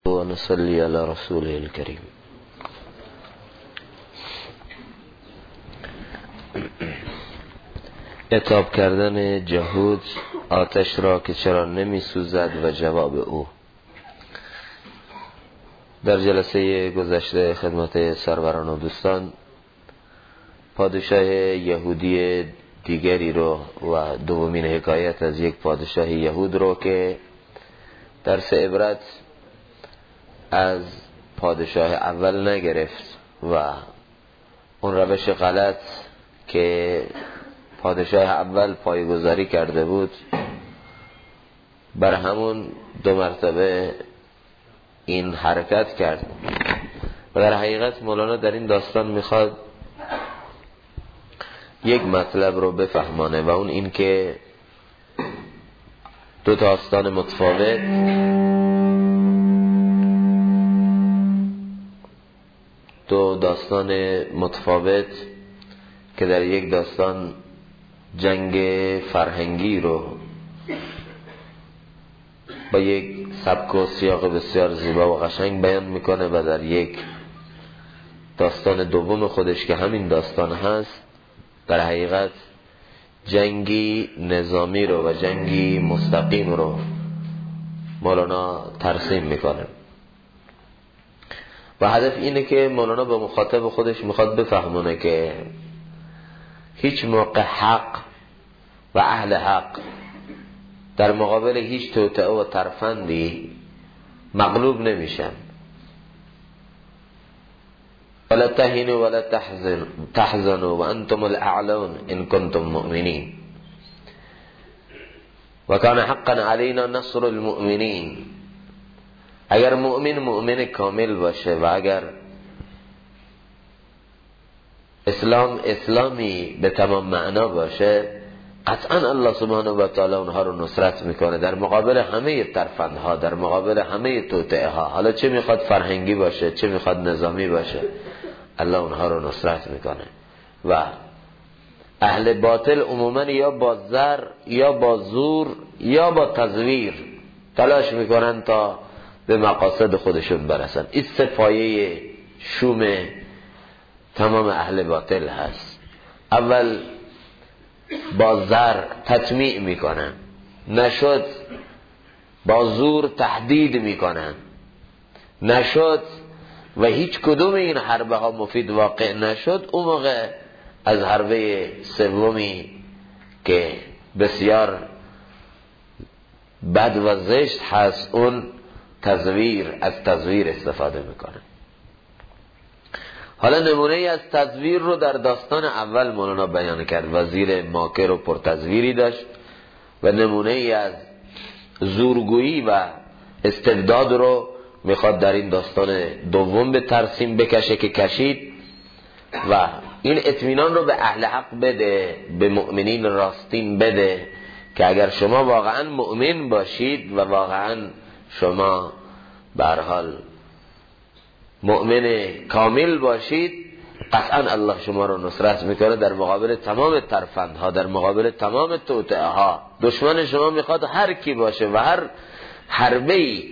و نصلی علی رسوله الکریم. عتاب کردن جهود آتش را که چرا نمی سوزد و جواب او. در جلسه گذشته خدمت سروران و دوستان پادشاه یهودی دیگری رو و دومین حکایت از یک پادشاه یهود رو که درس عبرت از پادشاه اول نگرفت و اون روش غلط که پادشاه اول پایه‌گذاری کرده بود بر همون دو مرتبه این حرکت کرد. و در حقیقت مولانا در این داستان میخواد یک مطلب رو بفهمانه و اون این که دو داستان متفاوت که در یک داستان جنگ فرهنگی رو با یک سبک و سیاق بسیار زیبا و قشنگ بیان میکنه و در یک داستان دوم خودش که همین داستان هست در حقیقت جنگی نظامی رو و جنگی مستقیم رو مولانا ترسیم میکنه و هدف اینه که مولانا به مخاطب خودش میخواد بفهمونه که هیچ موقع حق و اهل حق در مقابل هیچ توطئه و ترفندی مغلوب نمیشن. ولا تهنوا ولا تحزنوا وانتم الاعلون ان کنتم مؤمنین و کان حقا علینا نصر المؤمنین. اگر مؤمن کامل باشه و اگر اسلامی به تمام معنا باشه قطعا الله سبحانه و تعالی اونها رو نصرت میکنه در مقابل همه ترفندها، در مقابل همه توطئه ها، حالا چه میخواد فرهنگی باشه چه میخواد نظامی باشه، الله اونها رو نصرت میکنه. و اهل باطل عموما یا با زر یا با زور یا با تزویر تلاش میکنن تا به مقاصد خودشون برسن. این سه پایه شوم تمام اهل باطل هست. اول با زر تطمیع میکنن، نشد با زور تهدید میکنن، نشد و هیچ کدوم این حربه ها مفید واقع نشد، اون موقع از حربه سومی که بسیار بد و زشت هست اون تزویر، از تزویر استفاده میکنه. حالا نمونه ای از تزویر رو در داستان اول مولانا بیان کرد. وزیر ماکر و پرتزویری داشت و نمونه ای از زورگویی و استبداد رو میخواد در این داستان دوم به ترسیم بکشه که کشید و این اطمینان رو به اهل حق بده، به مؤمنین راستین بده که اگر شما واقعا مؤمن باشید و واقعا شما به هر حال مؤمن کامل باشید قطعا الله شما رو نصرت میکنه در مقابل تمام ترفندها، در مقابل تمام توطئه ها. دشمن شما میخواد هر کی باشه و هر حربه‌ای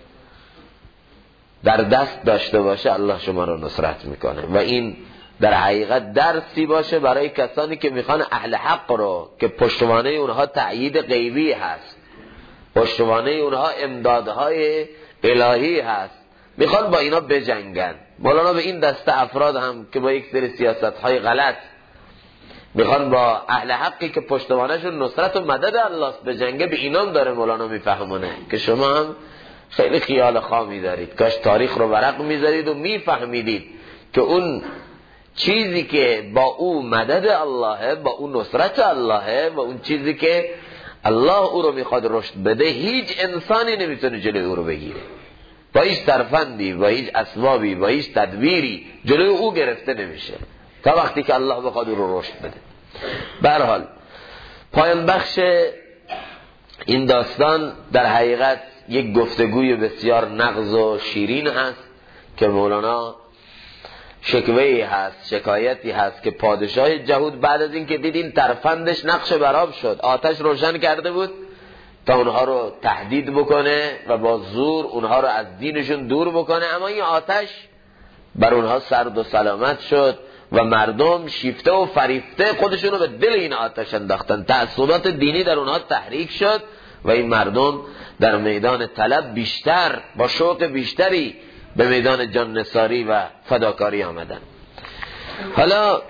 در دست داشته باشه الله شما رو نصرت میکنه. و این در حقیقت درسی باشه برای کسانی که میخوان اهل حق رو که پشتوانه اونها تأیید غیبی هست، پشتوانه اونها امدادهای الهی هست، میخوان با اینا بجنگن. مولانا به این دسته افراد هم که با یک سری سیاستهای غلط میخوان با اهل حقی که پشتوانهشون نصرت و مدد الله بجنگه، به اینام داره مولانا میفهمونه که شما هم خیلی خیال خامی دارید. کاش تاریخ رو ورق میذارید و میفهمیدید که اون چیزی که با او مدد اللهه، با اون نصرت اللهه و اون چیزی که الله او رو میخواد رشد بده هیچ انسانی نمیتونه جلوی او رو بگیره. با هیچ ترفندی، با هیچ اسبابی، با هیچ تدبیری جلوی او گرفته نمیشه تا وقتی که الله بخواد او رو رشد بده. به هر حال پایان بخش این داستان در حقیقت یک گفتگوی بسیار نغز و شیرین هست که مولانا شکوهی هست، شکایتی هست که پادشاه جهود بعد از این که دید این ترفندش نقش براب شد، آتش روشن کرده بود، تا اونها رو تهدید بکنه و با زور اونها رو از دینشون دور بکنه. اما این آتش بر اونها سرد و سلامت شد و مردم شیفته و فریفته خودشون رو به دل این آتش انداختن. تعصبات دینی در اونها تحریک شد و این مردم در میدان طلب بیشتر با شوق بیشتری به میدان جان نثاری و فداکاری آمدن. حالا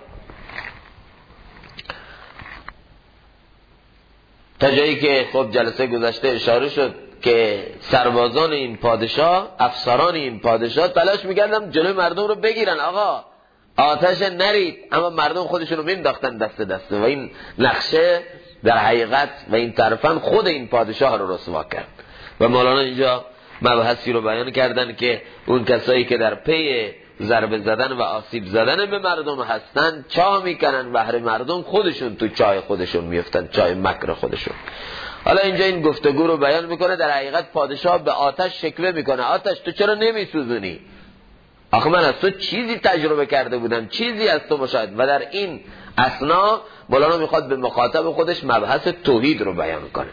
تا جایی که خب جلسه گذشته اشاره شد که سربازان این پادشاه، افسران این پادشاه تلاش میکردن جلوی مردم رو بگیرن، آقا آتش نرید، اما مردم خودشون رو مینداختن دست دسته و این نقشه در حقیقت و این طرفن خود این پادشاه رو رسوا کرد. و مولانا اینجا مبحثی رو بیان کردن که اون کسایی که در پی ضربه زدن و آسیب زدن به مردم هستن چاه میکنن بهر مردم، خودشون تو چاه خودشون میفتن، چاه مکر خودشون. حالا اینجا این گفتگو رو بیان میکنه. در حقیقت پادشاه به آتش شکوه میکنه، آتش تو چرا نمیسوزونی؟ آخه من از تو چیزی تجربه کرده بودم، چیزی از تو مشاهده. و در این اثنا مولانا میخواد به مخاطب خودش مبحث توحید رو بیان کنه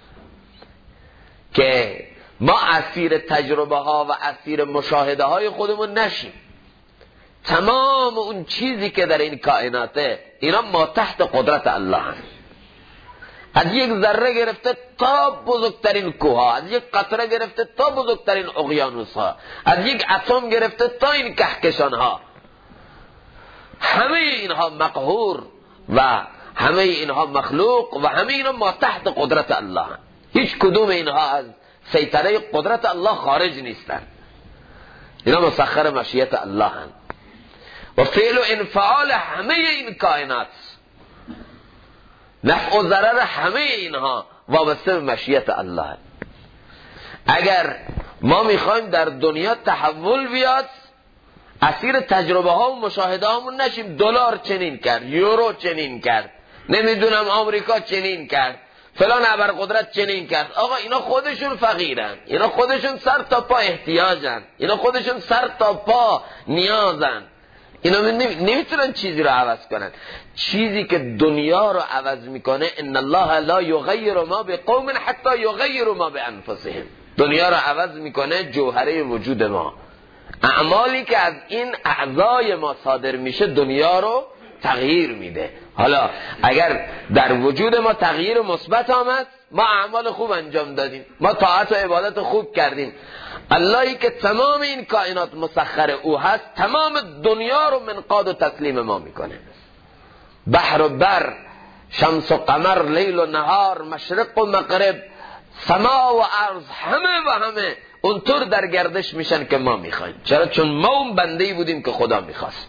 که ما اسیر تجربه ها و اسیر مشاهده های خودمون نشیم. تمام اون چیزی که در این کائناته اینا ما تحت قدرت الله هست. از یک ذره گرفته تا بزرگترین کوه ها، از یک قطره گرفته تا بزرگترین اقیانوس ها، از یک اتم گرفته تا این کهکشان ها، همه اینها مقهور و همه اینها مخلوق و همه اینها ما تحت قدرت الله هست. هیچ کدوم اینها از سیطره قدرت الله خارج نیستن. اینا مسخر مشیت الله هست و فعل و انفعال همه این کائنات، نفع و ضرر همه اینها وابسته به مشیت الله. اگر ما میخوایم در دنیا تحول بیاد، اسیر تجربه ها و مشاهده هامون نشیم. دلار چنین کرد، یورو چنین کرد، نمیدونم آمریکا چنین کرد، فلان ابرقدرت چنین کرد. آقا اینا خودشون فقیرن، اینا خودشون سر تا پا احتیاجن، اینا خودشون سر تا پا نیازن. اینا نمیتونن چیزی رو عوض کنن. چیزی که دنیا رو عوض میکنه ان الله لا یغیر ما بقوم حتی یغیروا ما بانفسهم. دنیا رو عوض میکنه جوهره وجود ما. اعمالی که از این اعضای ما صادر میشه دنیا رو تغییر میده. حالا اگر در وجود ما تغییر مثبت آمد، ما اعمال خوب انجام دادیم، ما طاعت و عبادت خوب کردیم، اللهی که تمام این کائنات مسخر او هست تمام دنیا رو منقاد و تسلیم ما میکنه. بحر و بر، شمس و قمر، لیل و نهار، مشرق و مغرب، سما و ارض، همه و همه اونطور در گردش میشن که ما میخوایم. چرا؟ چون ما اون بندهی بودیم که خدا میخواست.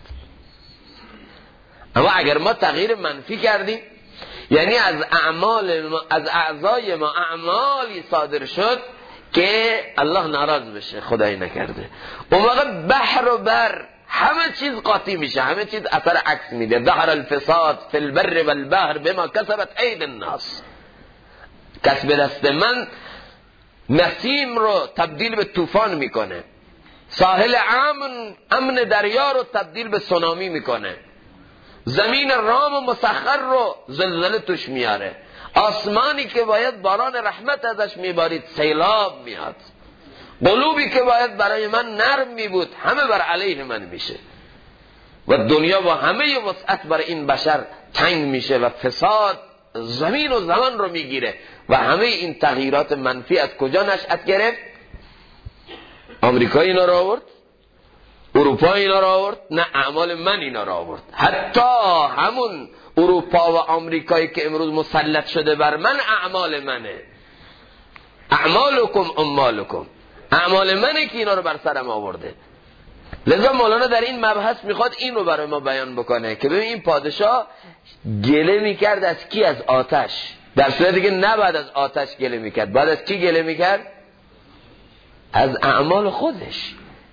اما اگر ما تغییر منفی کردیم، یعنی از اعضای ما اعمالی صادر شد که الله ناراض بشه، خدایی نکرده، اون موقع بحر و بر همه چیز قاطی میشه، همه چیز اثر عکس میده. ظهر الفساد فی البر والبحر بما کسبت اید الناس. کسب دست من نسیم رو تبدیل به طوفان میکنه، ساحل امن دریا رو تبدیل به سونامی میکنه، زمین رام و مسخر رو زلزله توش میاره، آسمانی که باید باران رحمت ازش میبارید سیلاب میاد، قلوبی که باید برای من نرم میبود همه بر علیه من میشه و دنیا با همه وسعت بر این بشر تنگ میشه و فساد زمین و زمان رو میگیره. و همه این تغییرات منفی از کجا نشأت گرفت؟ آمریکا اینا رو آورد، اروپا اینا رو آورد؟ نه، اعمال من اینا رو آورد. حتی همون اروپا و آمریکایی که امروز مسلط شده بر من اعمال منه. اعمالکم اموالکم، اعمال منه که اینا رو بر سرم آورده. لذا مولانا در این مبحث میخواد این رو برای ما بیان بکنه که ببین این پادشاه گله میکرد از کی؟ از آتش، در صورتی که نباید از آتش گله میکرد. بعد از کی گله میکرد؟ از اعمال خودش.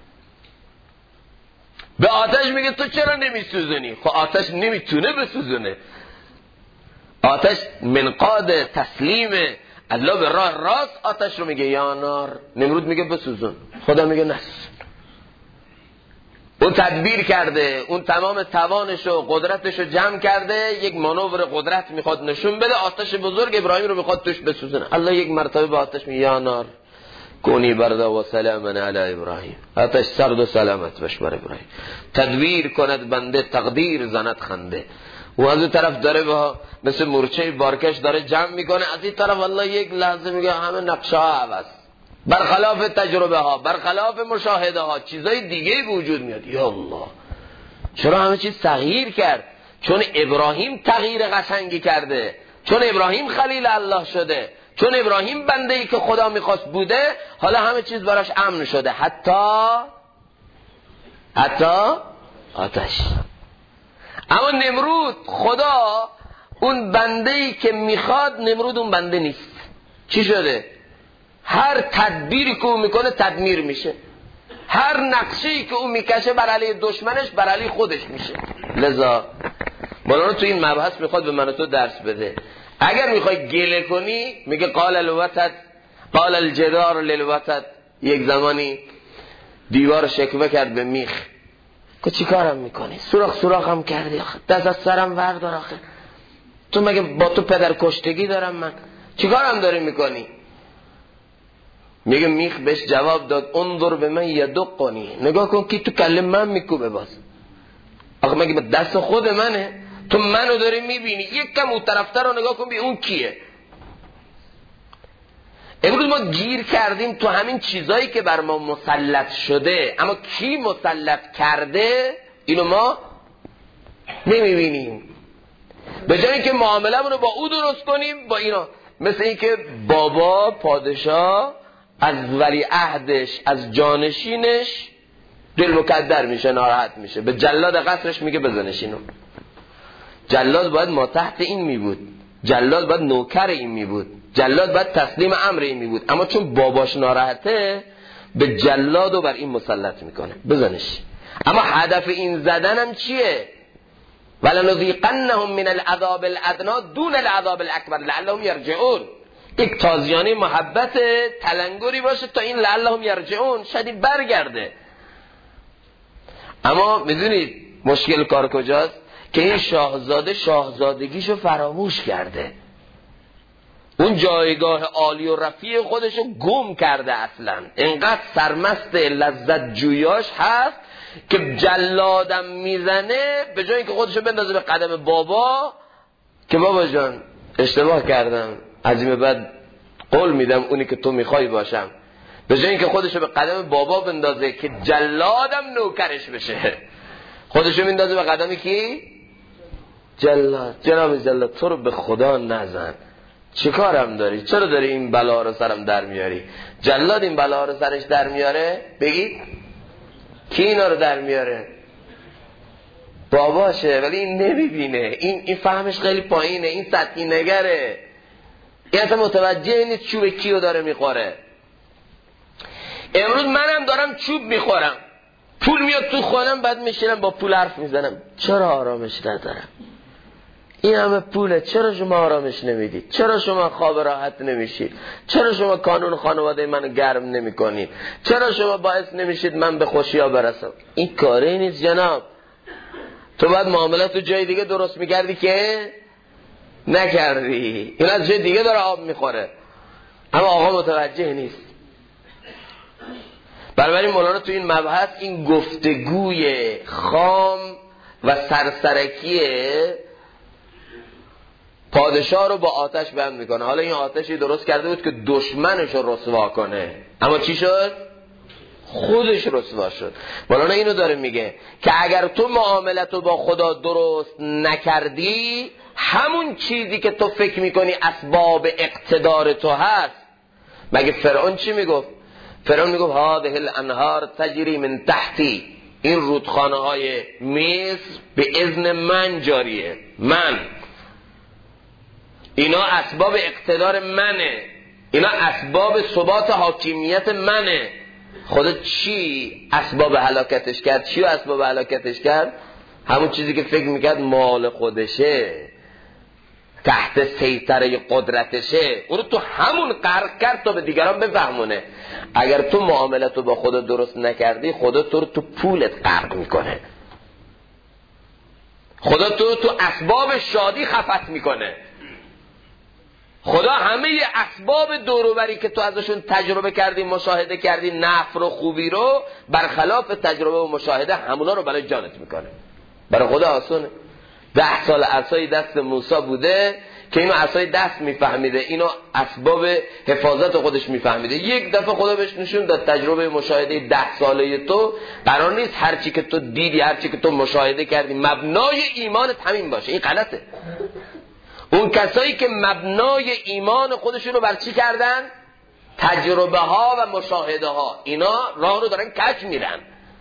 به آتش میگه تو چرا نمیسوزونی؟ خب آتش نمیتونه بسوزونه. آتش منقاد تسلیم الله به راه راست. آتش رو میگه یا نار، نمرود میگه بسوزون، خدا میگه نسوزون. اون تدبیر کرده، اون تمام توانش و قدرتش رو جمع کرده، یک مانور قدرت میخواد نشون بده، آتش بزرگ ابراهیم رو میخواد توش بسوزونه. الله یک مرتبه به آتش میگه یا نار کونی بردا و سلاما علی ابراهیم، آتش سرد و سلامت باش بر ابراهیم. تدبیر کند بنده تقدیر زند خنده. و از اون طرف داره با مثل مورچه بارکش داره جمع میکنه، از این طرف الله یک لحظه میگه همه نقشه ها عوض، برخلاف تجربه ها، برخلاف مشاهده ها، چیزای دیگه وجود میاد. یا الله چرا همه چیز تغییر کرد؟ چون ابراهیم تغییر قشنگی کرده، چون ابراهیم خلیل الله شده، چون ابراهیم بنده ای که خدا میخواست بوده، حالا همه چیز براش امن شده، حتی آتش. اما نمرود، خدا اون بنده ای که میخواد، نمرود اون بنده نیست. چی شده؟ هر تدبیری که اون میکنه تدمیر میشه، هر نقشه‌ای که اون میکشه بر علیه دشمنش بر علیه خودش میشه. لذا مولانا تو این مبحث میخواد به من و تو درس بده. اگر میخوای گله کنی میگه قال الوتد قال الجدار للوتد. یک زمانی دیوار شکوه کرد به میخ که چی کارم میکنی؟ سوراخم کردی آخه، دست از سرم وردار آخه، تو مگه با تو پدر کشتگی دارم من؟ چی کارم داری میکنی؟ میگه میخ بهش جواب داد انظر به من یدقنی، نگاه کن که تو کله من میکوبه باز. آخه مگه دست خود منه؟ تو منو داری میبینی، یک کم اون طرفتر رو نگاه کن بی اون کیه. امروز ما گیر کردیم تو همین چیزایی که بر ما مسلط شده، اما کی مسلط کرده اینو ما نمیبینیم. به جای اینکه معامله‌مون رو با او درست کنیم با اینا، مثل اینکه بابا پادشاه از ولی عهدش از جانشینش دل مکدر میشه، ناراحت میشه، به جلاد قصرش میگه بزنش اینو. جلاد باید ما تحت این میبود، جلاد باید نوکر این میبود، جلاد باید تسلیم امر این میبود، اما چون باباش ناراحته به جلاد رو بر این مسلط میکنه بزنش. اما هدف این زدنم چیه؟ ولنذیقنهم من العذاب الادنی دون العذاب الاکبر لعلهم یرجعون. یک تازیانه محبت تلنگری باشه تا این لعلهم یرجعون شدید برگرده. اما میدونید مشکل کار کجاست؟ که این شاهزاده شاهزادگیشو فراموش کرده، اون جایگاه عالی و رفیع خودشو گم کرده، اصلا انقدر سرمست لذت جویاش هست که جلادم میزنه به جای اینکه خودشو بندازه به قدم بابا که بابا جان اشتباه کردم، از این بعد قول میدم اونی که تو میخوای باشم، به جای اینکه خودشو به قدم بابا بندازه که جلادم نوکرش بشه، خودشو میندازه به قدم کی؟ جلاد. جناب جلاد تو رو به خدا نزن، چی کارم داری؟ چرا داری این بلا رو سرم در میاری؟ جلاد این بلا رو سرش در میاره؟ بگید کی اینا رو در میاره؟ باباشه، ولی این نمیبینه، این فهمش خیلی پایینه، این سطحی نگره، این اصلا متوجه نیست چوب کیو داره میخوره. امروز منم دارم چوب میخورم، پول میاد تو خونم، بعد میشینم با پول حرف میزنم، چرا آرامش ندارم؟ این همه پوله، چرا شما آرامش نمیدید؟ چرا شما خواب راحت نمیشید؟ چرا شما قانون خانواده منو گرم نمیکنید؟ چرا شما باعث نمیشید من به خوشیا برسم؟ این کاری نیست جناب. تو باید معاملات تو جای دیگه درست میکردی که نکردی، این از جای دیگه داره آب میخوره، اما آقا متوجه نیست. بنابراین مولانا تو این مبحث این گفتگوی خام و سرسرکی پادشاه رو با آتش بند میکنه. حالا این آتشی درست کرده بود که دشمنش رو رسوا کنه، اما چی شد؟ خودش رسوا شد. مولانا اینو داره میگه که اگر تو معاملت رو با خدا درست نکردی، همون چیزی که تو فکر میکنی اسباب اقتدار تو هست. مگه فرعون چی میگفت؟ فرعون میگفت هذه الانهار تجری من تحتی، این رودخانه های مصر به اذن من جاریه، من، اینا اسباب اقتدار منه، اینا اسباب ثبات حاکمیت منه. خدا چی اسباب هلاکتش کرد؟ چی اسباب هلاکتش کرد؟ همون چیزی که فکر میکرد مال خودشه. تحت سیطره قدرتشه، اونو تو همون غرق کرد تا به دیگران بفهمونه. اگر تو معاملتو با خدا درست نکردی، خدا تو رو تو پولت غرق میکنه، خدا تو رو تو اسباب شادی خفت میکنه. خدا همه اسباب دوروبری که تو ازشون تجربه کردی، مشاهده کردی، نفع رو، خوبی رو، برخلاف تجربه و مشاهده همونا رو برای جانت میکنه. برای خدا آسونه. 10 سال عصای دست موسی بوده که اینو عصای دست میفهمیده، اینو اسباب حفاظت خودش میفهمیده. یک دفعه خدا بهش نشون داد تجربه مشاهده 10 ساله تو قرار نیست هرچی که تو دیدی، هرچی که تو مشاهده کردی مبنای ایمانت همین باشه. این غلطه. اون کسایی که مبنای ایمان خودشونو بر چی کردن؟ تجربه ها و مشاهده ها، اینا راه رو دارن کج میرن.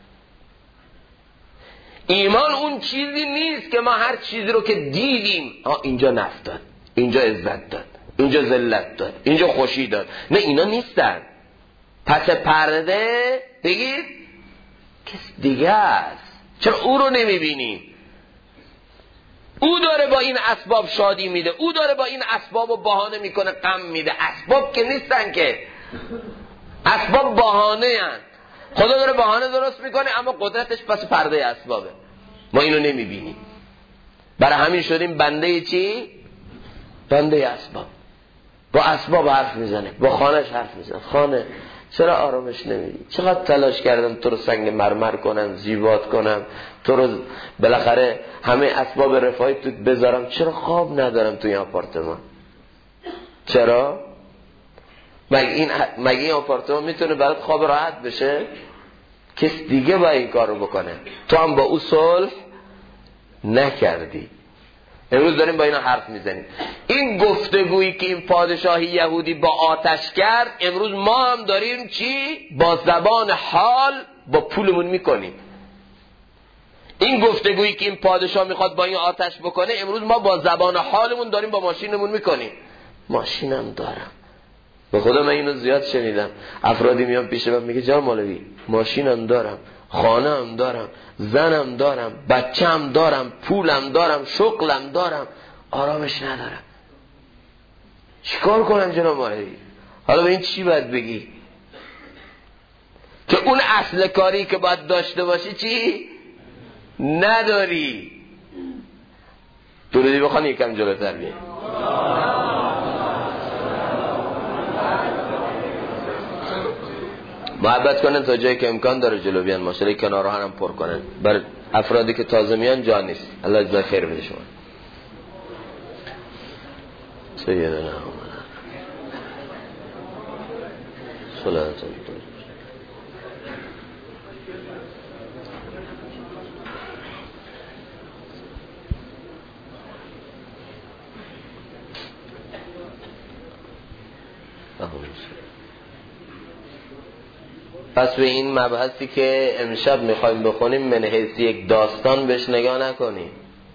ایمان اون چیزی نیست که ما هر چیزی رو که دیدیم اینجا نفع داد، اینجا عزت داد، اینجا ذلت داد، اینجا خوشی داد. نه، اینا نیستن. پس پرده بگید کس دیگه است. چرا او رو نمیبینیم؟ او داره با این اسباب شادی میده، او داره با این اسباب بهانه میکنه غم میده. اسباب که نیستن که، اسباب بهانه هن. خدا داره بهانه درست میکنه اما قدرتش پس پرده اسبابه، ما اینو نمیبینیم. برای همین شدیم بنده چی؟ بنده اسباب. با اسباب حرف میزنه، با خانهش حرف میزنه. خانه چرا آرامش نمیدی؟ چقدر تلاش کردم تو رو سنگ مرمر کنم، زیبات کنم، تو رو بالاخره همه اسباب رفاهی تو بذارم، چرا خواب ندارم تو این آپارتمان؟ چرا؟ مگه این آپارتمان میتونه برات خواب راحت بشه؟ کس دیگه با این کار رو بکنه، تو هم با او صلح نکردی. امروز داریم با اینا حرف میزنیم. این گفتگویی که این پادشاهی یهودی با آتش کرد، امروز ما هم داریم چی؟ با زبان حال با پولمون میکنیم. این گفتگویی که این پادشاه میخواد با این آتش بکنه، امروز ما با زبان حالمون داریم با ماشینمون میکنیم. ماشینم دارم. به خدا من اینو زیاد شنیدم. افرادی میان پیش من میگه جان مولوی ماشینم دارم، خانه‌ام دارم، زنم دارم، بچه‌م دارم، پولم دارم، شغلم دارم، آرامش ندارم. چیکار کنم جناب مولوی؟ حالا به این چی باید بگی؟ که اون اصل کاری که باید داشته باشی چی؟ نداری. درودی بخوان یکم جلوتر بیاین. محبت کنن تا جایی که امکان داره جلو بیان، ماشاءالله کنارها هم پر کنن. بر افرادی که تازه میان جا نیست. الله جزای خیر بده شما. سیدنا صلوات پس به این مبحثی که امشب میخوایم بخونیم من حیث یک داستان بهش نگاه نکنیم.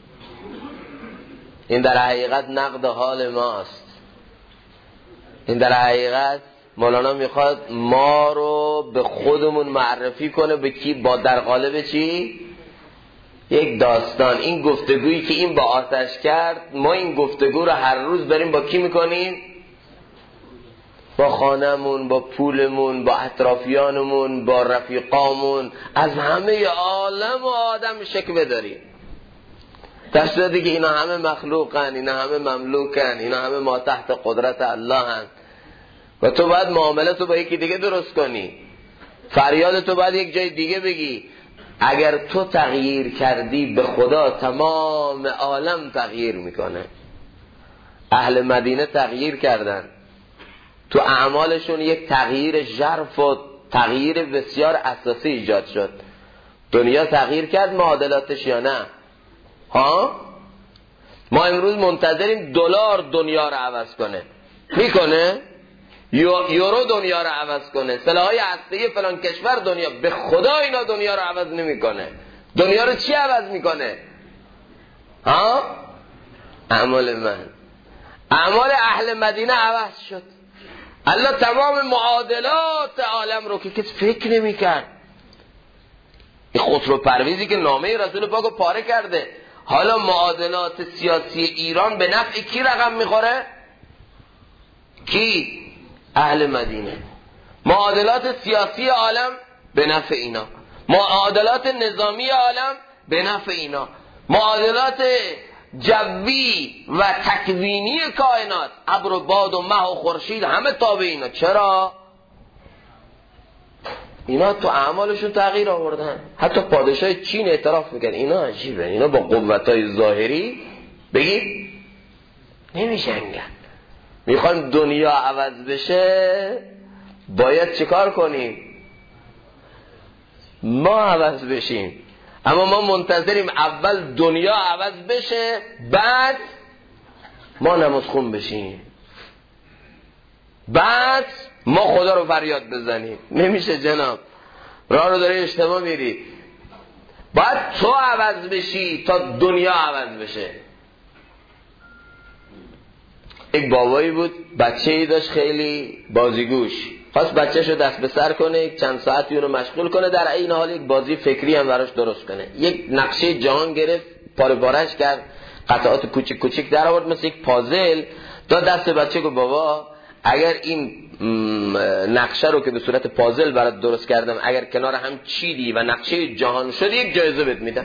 این در حقیقت نقد حال ماست. این در حقیقت مولانا میخواد ما رو به خودمون معرفی کنه. به کی؟ با در قالب چی؟ یک داستان. این گفتگویی که این با آتش کرد، ما این گفتگو رو هر روز بریم با کی میکنیم؟ با خانمون، با پولمون، با اطرافیانمون، با رفیقامون، از همه عالم و آدم شکوه داریم. در صورتی که اینا همه مخلوقن، اینا همه مملوکن، اینا همه ما تحت قدرت الله هن و تو باید معاملتو با یکی دیگه درست کنی، فریادتو باید یک جای دیگه بگی. اگر تو تغییر کردی به خدا تمام عالم تغییر میکنه. اهل مدینه تغییر کردن، تو اعمالشون یک تغییر ژرف و تغییر بسیار اساسی ایجاد شد. دنیا تغییر کرد معادلاتش یا نه؟ ها؟ ما امروز منتظریم دلار دنیا رو عوض کنه. میکنه؟ یورو دنیا رو عوض کنه، سلاح‌های هسته‌ای فلان کشور دنیا. به خدا اینا دنیا رو عوض نمیکنه. دنیا رو چی عوض میکنه؟ ها؟ اعمال من. اعمال اهل مدینه عوض شد. الله تمام معادلات عالم رو که کس فکر نمی کرد. این خسرو پرویزی که نامه رسول پاک رو پاره کرده، حالا معادلات سیاسی ایران به نفع کی رقم میخوره؟ کی؟ اهل مدینه. معادلات سیاسی عالم به نفع اینا، معادلات نظامی عالم به نفع اینا، معادلات جوی و تکوینی کائنات، ابر و باد و مه و خورشید همه تابع اینا. چرا؟ اینا تو اعمالشون تغییر آوردن. حتی پادشاه چین اعتراف میکنه اینا عجیبه، اینا با قوتهای ظاهری بگید نمیجنگن. میخوان دنیا عوض بشه باید چیکار کنیم؟ ما عوض بشیم. اما ما منتظریم اول دنیا عوض بشه بعد ما نماز خون بشیم، بعد ما خدا رو فریاد بزنیم. نمیشه جناب، راه رو داری اشتباه میری. باید تو عوض بشی تا دنیا عوض بشه. یک بابایی بود، بچه‌ای داشت خیلی بازیگوش، خواست بچه‌شو دست به سر کنه، یک چند ساعتی اونو مشغول کنه، در این حال یک بازی فکری هم براش درست کنه. یک نقشه جهان گرفت، پاره پاره‌اش کرد، قطعات کوچیک کوچیک در آورد مثل یک پازل، داد دست بچه. گفت بابا اگر این نقشه رو که به صورت پازل برات درست کردم اگر کنار هم چیدی و نقشه جهان شد یک جایزه بهت میدم.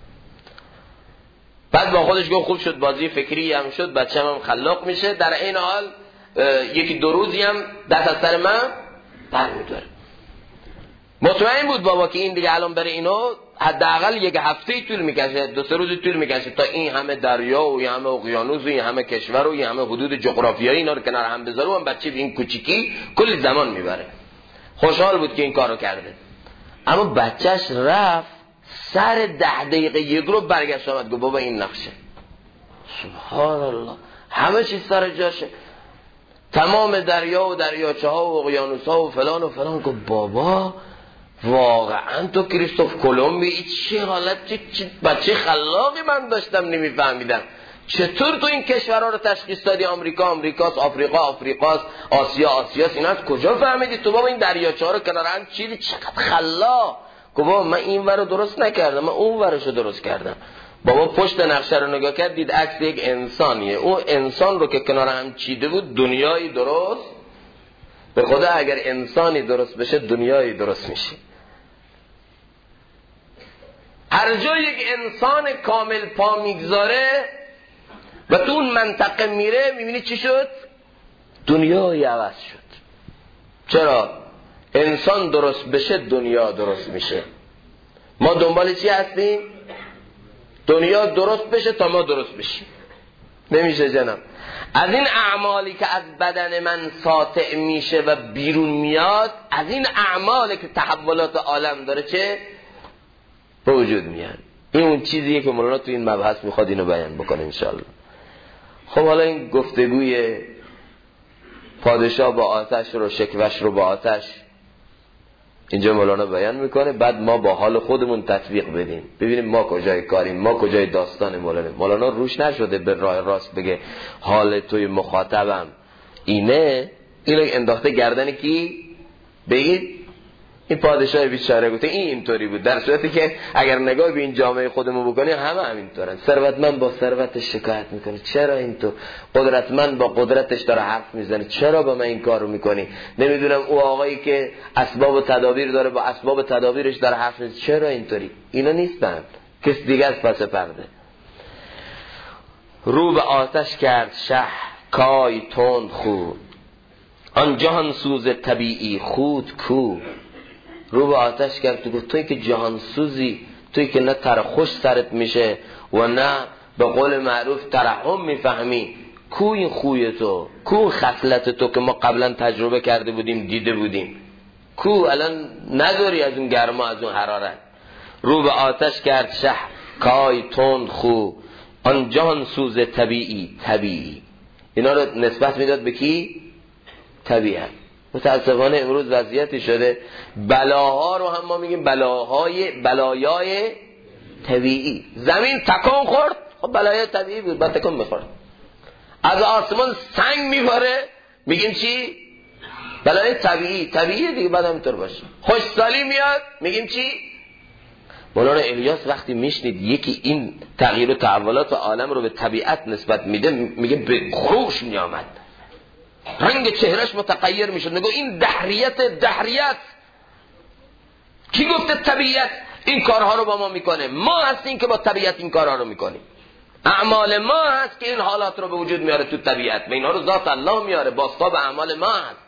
بعد با خودش گفت خوب شد، بازی فکری هم شد، بچه‌م هم خلاق میشه، در این حال یکی دو روزی هم دست از سر من برمی‌داره. مطمئن بود بابا که این دیگه الان بره اینو حداقل یک هفته طول میکشه، دو سه روز طول میکشه تا این همه دریا و این همه اقیانوس و این همه کشور و این همه حدود جغرافیایی اینا رو کنار هم بذاره و هم بچه به این کوچیکی کلی زمان میبره. خوشحال بود که این کارو کرده. اما بچهش رفت سر 10 دقیقه یک رو برگشت آمد گفت بابا این نقشه. سبحان الله، همه چیز سر جاشه، تمام دریا و دریاچه ها و اقیانوس ها و فلان و فلان. گفت بابا واقعا تو کریستوف کلمبی چه حالت، چه بچه خلاقی من داشتم نمیفهمیدم. چطور تو این کشورها رو تشخیص دادی؟ آمریکا آمریکاست، آفریقا آفریقاست، آسیا آسیاست، اینا از کجا فهمیدی تو بابا این دریاچه ها رو کنار هم چیدی؟ چقدر خلاق. گفت بابا من این ور رو درست نکردم، من اون ورش رو درست کردم. بابا پشت نقشه رو نگاه کرد، دید عکس یک انسانیه. اون انسان رو که کنار هم چیده بود دنیایی درست. به خدا اگر انسانی درست بشه دنیایی درست میشه. هر جای یک انسان کامل پا میگذاره و تو اون منطقه میره میبینی چی شد؟ دنیایی عوض شد. چرا؟ انسان درست بشه دنیا درست میشه. ما دنبال چی هستیم؟ دنیا درست بشه تا ما درست بشیم. نمیشه جناب. از این اعمالی که از بدن من ساطع میشه و بیرون میاد، از این اعمالی که تحولات عالم داره چه به وجود میاد. این اون چیزیه که مولانا تو این مبحث میخواد اینو بیان بکنه انشالله. خب حالا این گفتگوی پادشاه با آتش رو، شکوش رو با آتش اینجا مولانا بیان میکنه. بعد ما با حال خودمون تطبیق بدیم، ببینیم ما کجای کاریم، ما کجای داستان مولانا. مولانا روش نشده به راه راست بگه حال توی مخاطبم اینه، اینو انداخته گردن کی؟ بگید این پادشاه بیچاره گفته این اینطوری بود، در صورتی که اگر نگاه به این جامعه خودمون بکنیم همه همینطورن. ثروتمند با ثروتش شکایت میکنه چرا اینطور، قدرتمند با قدرتش داره حرف میزنه چرا با من این کارو میکنی، نمیدونم او آقایی که اسباب و تدابیر داره با اسباب و تدابیرش داره حرف میزنه چرا اینطوری. اینا نیستن، کس دیگه از پس پرده. رو به آتش کرد شه کای تند خود، آن جهان سوز طبیعی خود کو. رو به آتش کرد، تو گفت توی که جهان سوزی، توی که نه ترخوش سرت میشه و نه به قول معروف ترحم میفهمی، کو این خوی تو، کو خصلت تو که ما قبلا تجربه کرده بودیم دیده بودیم، کو الان نداری از اون گرما از اون حرارت. رو به آتش کرد شه کای تند خو، آن جهان سوز طبیعی. طبیعی اینا رو نسبت میداد به کی؟ طبیعت. متاسفانه امروز وضعیتی شده بلاها رو هم ما میگیم بلایای طبیعی. زمین تکون خورد، خب بلایای طبیعی بود، بعد تکون میخورد. از آسمان سنگ میباره، میگیم چی؟ بلایای طبیعی. طبیعی دیگه، بعد همینطور باشه. خوشسالی میاد، میگیم چی؟ مولانا الیاس وقتی میشنید یکی این تغییر و تحولات عالم رو به طبیعت نسبت میده، میگه به خروش میامد، رنگ چهرش متغیر میشد. نگو این دهریت. کی گفته طبیعت این کارها رو با ما میکنه؟ ما هستیم که با طبیعت این کارها رو میکنیم. اعمال ما هست که این حالات رو به وجود میاره تو طبیعت، و اینا رو ذات الله میاره، باسباب اعمال ما هست.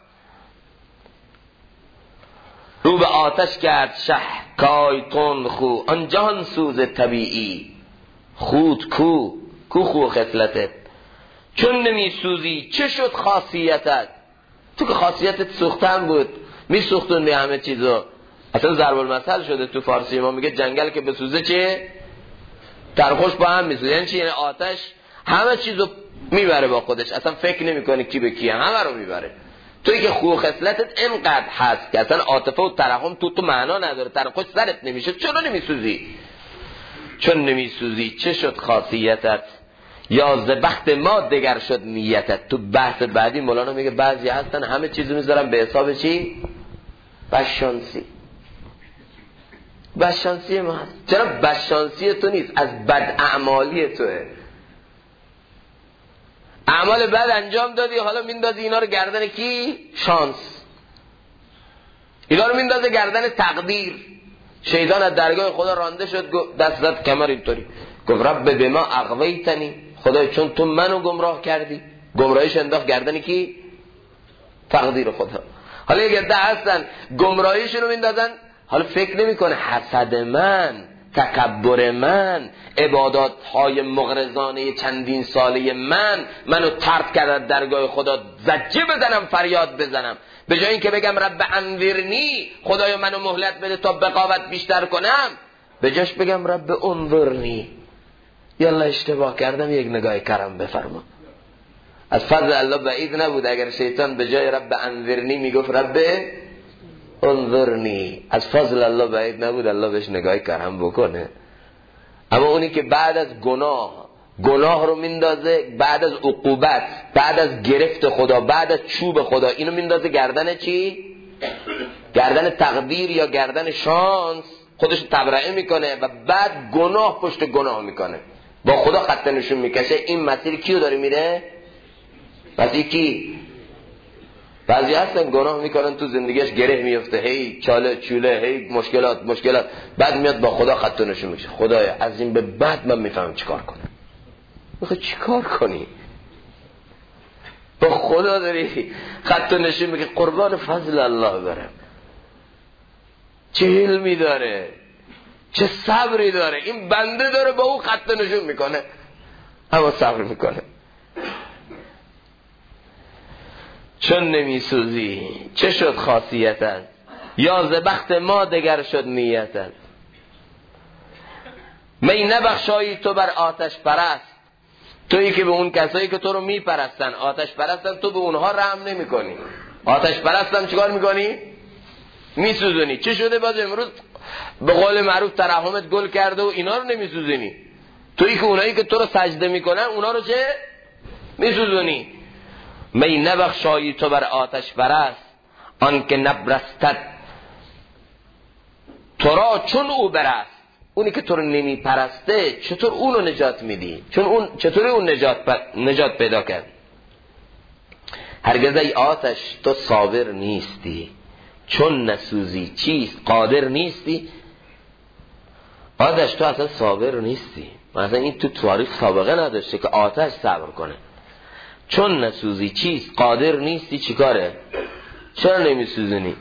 رو به آتش کرد شه کای تون خو، آن جهان سوز طبیعی. خود کو خو خصلتت، چون نمی سوزی چه شد خاصیتت؟ تو که خاصیتت سوختن بود، می سوختون به همه چیزو. اصلا ضرب المثل شده تو فارسی ما، میگه جنگل که بسوزه چه؟ ترخوش با هم میسوزه. یعنی چی؟ یعنی آتش همه چیزو میبره با خودش، اصلا فکر نمیکنه کی به کیه، همه رو میبره. توی که خو خصلتت اینقدر هست که اصلا عاطفه و ترحم تو معنا نداره، ترخوش سرت نمیشه، چرا نمیسوزی؟ چون نمیسوزی چه شد خاصیتت، یا ز بخت ما دگر شد نیتت. تو بحث بعدی مولانا میگه بعضی هستن همه چیزو میذارن به حساب چی؟ بشانسی ما هست. چرا بشانسی تو نیست؟ از بد اعمالی توه. اعمال بد انجام دادی، حالا میندازی اینا رو گردن کی؟ شانس. اینا رو میندازه گردن تقدیر. شیطان از درگاه خدا رانده شد، دست زد کمر اینطوری، گفت رب بما اغویتنی، خدای چون تو منو گمراه کردی. گمراهیش انداخت گردن کی؟ تقدیر خدا. حالا یک عده هستن گمراهیشون رو میندازن، حالا فکر نمیکنه حسد من، تکبر من، عبادات های مغرضانه چندین ساله منو طرد کرد درگاه خدا، زجه بزنم، فریاد بزنم. به جای اینکه بگم رب انظرنی، خدایا منو مهلت بده تا بقاوت بیشتر کنم، به جاش بگم رب انظرنی، یالا اشتباه کردم یک نگاه کرم بفرما. از فضل الله بعید نبود اگر شیطان به جای رب انظرنی میگفت رب انظرنی. از فضل الله بعید نبود الله بهش نگاه کرم بکنه. اما اونی که بعد از گناه رو میندازه، بعد از عقوبت، بعد از گرفت خدا، بعد از چوب خدا، اینو میندازه گردن چی؟ گردن تقدیر یا گردن شانس، خودش تبرئه میکنه و بعد گناه پشت گناه میکنه، با خدا خط نشون میکشه. این مسیر کیو داره میره؟ مسیر کی؟ بعضی هستن گناه میکنن تو زندگیش گره میفته، هی چاله چوله، هی مشکلات، بعد میاد با خدا خط نشون میکشه. خدایا از این به بعد من میفهمم چیکار کنم. میخوای چیکار کنی؟ با خدا داری خط نشون میگه، قربان فضل الله برم. چه علمی داره، چه صبری داره این بنده، داره با او خط نشون میکنه اما صبر میکنه. چون نمیسوزی چه شد خاصیتت، یا ز بخت ما دگر شد نیتت. می نبخشایی تو بر آتش پرست، تویی که به اون کسایی که تو رو میپرستن، آتش پرستن، تو به اونها رحم نمی کنی. آتش پرستن چیکار میکنی؟ میسوزونی. چه شده باز امروز به قول معروف ترحمت گل کرده و اینا رو نمیسوزونی؟ تویی که اونایی که تو رو سجده میکنن اونا رو چه؟ میسوزونی. می نبخشایی تو بر آتش پرست، آن که نبرستد تو را چون او برست. اونی که تو رو نمی پرسته چطور اونو نجات میدی؟ چطوری اون نجات پیدا کرد؟ هرگز ای آتش تو صابر نیستی، چون نسوزی چیست قادر نیستی. آتش تو اصلا صابر نیستی، مثلا این تو تاریخ سابقه نداشته که آتش صبر کنه. چون نسوزی چیست قادر نیستی، چیکاره؟ چرا نمیسوزونی؟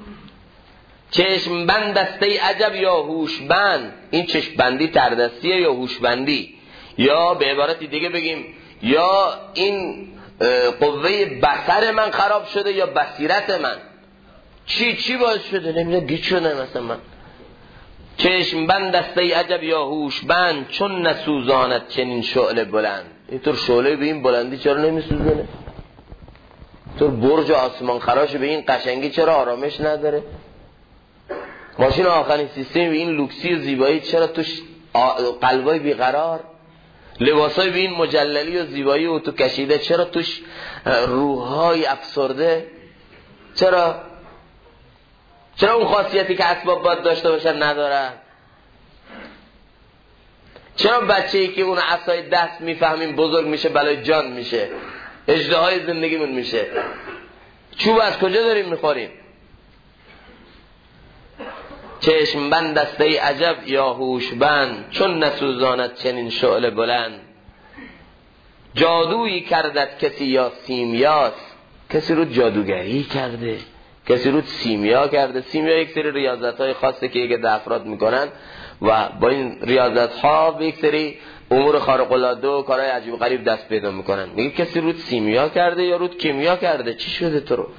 چشم بند است ای عجب یا هوش بند. این چشم بندی تردستیه یا هوش بندی، یا به عبارتی دیگه بگیم یا این قوه بصر من خراب شده یا بصیرت من. چی باعث شده؟ نمیدونم گیج شده مثلا من. چشم بند است ای عجب یا هوش بند، چون نسوزاند چنین شعله بلند. اینطور شعله به این بلندی چرا نمیسوزونه؟ اینطور برج آسمان خراش به این قشنگی چرا آرامش نداره؟ ماشین آخرین سیستم به این لوکسی و زیبایی چرا توش قلبای بیقرار؟ لباسای به این مجللی و زیبایی و تو کشیده چرا توش روحای افسرده؟ چرا اون خاصیتی که اسباب باید داشته باشن ندارن؟ چرا بچه‌ای که اون عصای دست میفهمیم بزرگ میشه بلای جان میشه، اژدهای زندگیمون میشه؟ چوب از کجا داریم میخوریم؟ چشم بند است ای عجب یا هوش بند، چون نسوزاند چنین شعله بلند. جادویی کردت کسی یا سیمیاست، کسی رو جادوگری کرده، کسی رو سیمیا کرده. سیمیا یک سری ریاضت‌های خاصه که یک افراد میکنن و با این ریاضت‌ها به یک سری امور خارق العاده و کارهای عجیب غریب دست پیدا میکنن. میگه کسی رو سیمیا کرده یا رو کیمیا کرده. چی شده تو رو؟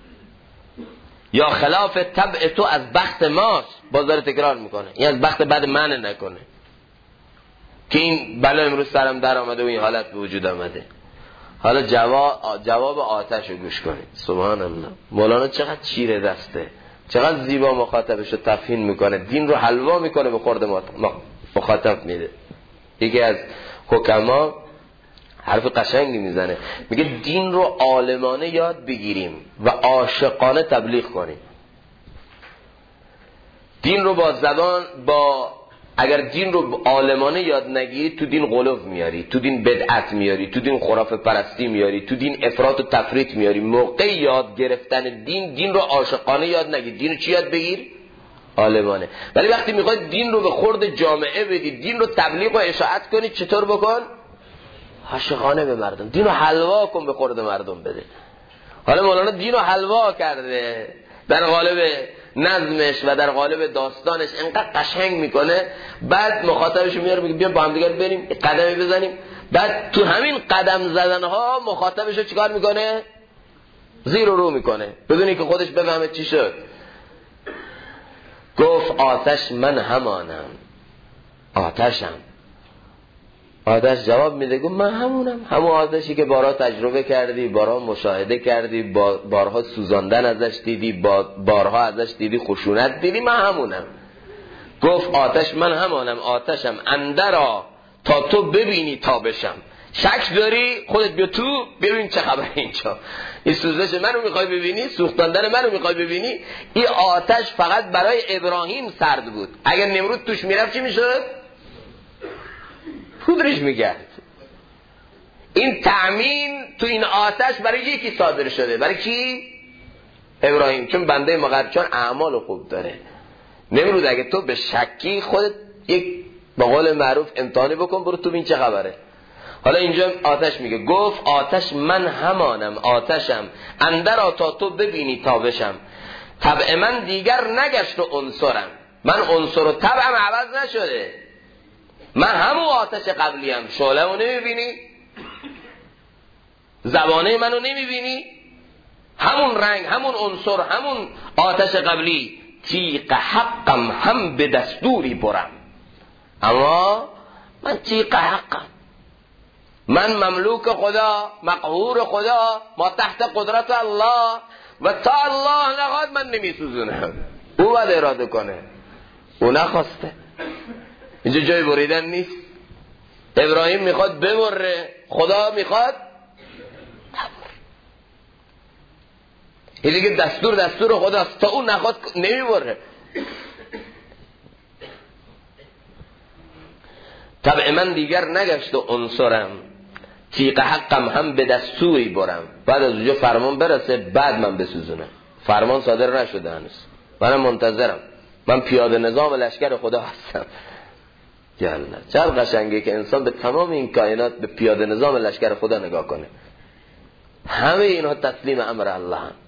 یا خلاف طبع تو از بخت ماست. بازار تکرار میکنه، این از بخت بد من نکنه که این بلا امروز سرم در آمده و این حالت به وجود آمده. حالا جواب آتش رو گوش کنید. سبحان الله، مولانا چقدر چیره دسته، چقدر زیبا مخاطبش رو تفهیم میکنه، دین رو حلوا میکنه به خورد مخاطب میده. یکی از حکما حرف قشنگی میزنه، میگه دین رو عالمانه یاد بگیریم و عاشقانه تبلیغ کنیم. دین رو با زبان اگر دین رو عالمانه یاد نگیری تو دین غلو میاری، تو دین بدعت میاری، تو دین خرافه پرستی میاری، تو دین افراط و تفریط میاری. موقع یاد گرفتن دین رو عاشقانه یاد نگیر. دین رو چی یاد بگیر؟ عالمانه. ولی وقتی میخوای دین رو به خورد جامعه بدی، دین رو تبلیغ و اشاعت کنی، چطور بکن؟ عاشقانه به مردم. دین رو حلوا کن به خورد مردم بده. حالا مولانا دین رو حلوا کرده در قالب نظمش و در قالب داستانش، انقدر قشنگ میکنه. بعد مخاطبش میاره میگه بیا با هم دیگه بریم قدمی بزنیم. بعد تو همین قدم زدنها مخاطبش رو چیکار میکنه؟ زیر و رو میکنه بدون اینکه خودش بفهمه چی شد. گفت آتش من همانم، آتشم. آتش جواب میده، گفت من همونم، همون آتشی که بارها تجربه کردی، بارها مشاهده کردی، بارها سوزاندن ازش دیدی، بارها ازش دیدی خشونت دیدی، من همونم. گفت آتش من همانم، آتشم اندرا تا تو ببینی تا بشم. شک داری؟ خودت بیا تو ببین چه خبر اینجا. این سوزش منو میخوای ببینی؟ سوختاندن منو میخوای ببینی؟ این آتش فقط برای ابراهیم سرد بود. اگر نمرود توش میرفت چی میشد؟ پودرش میگرد. این تأمین تو این آتش برای یکی صادر شده. برای کی؟ ابراهیم. چون بنده مقرب، چون اعمال خوب داره. نمرود اگه تو به شکی خودت یک به قول معروف امتحانی بکن، برو تو ببین چه خبره. حالا اینجا آتش میگه، گفت آتش من همانم، آتشم اندر تا تو ببینی تا بشم. طبع من دیگر نگشت و عنصرم. من عنصر و طبعم عوض نشده، من همون آتش قبلیم. شعله رو نمیبینی؟ زبانه منو نمیبینی؟ همون رنگ، همون عنصر، همون آتش قبلی. تیغ حقم هم به دستوری برم، اما من تیغ حقم، من مملوک خدا، مقهور خدا، ما تحت قدرت الله و تا الله نخواد من نمیسوزونم. او باید اراده کنه، او نخواسته. اینجا جای بریدن نیست. ابراهیم میخواد ببره، خدا میخواد این دیگه دستور خداست. تا اون نخواد نمیبره. طبع من دیگر نگشت و عنصرم، تیغ حقم هم به دستوری برم. بعد از اونجا فرمان برسه بعد من بسوزونم. فرمان صادر نشده هنوز، منم منتظرم. من پیاده نظام لشکر خدا هستم. یالا چقدر قشنگه که انسان به تمام این کائنات به پیاده نظام لشکر خدا نگاه کنه. همه اینها تسلیم امر الله هم.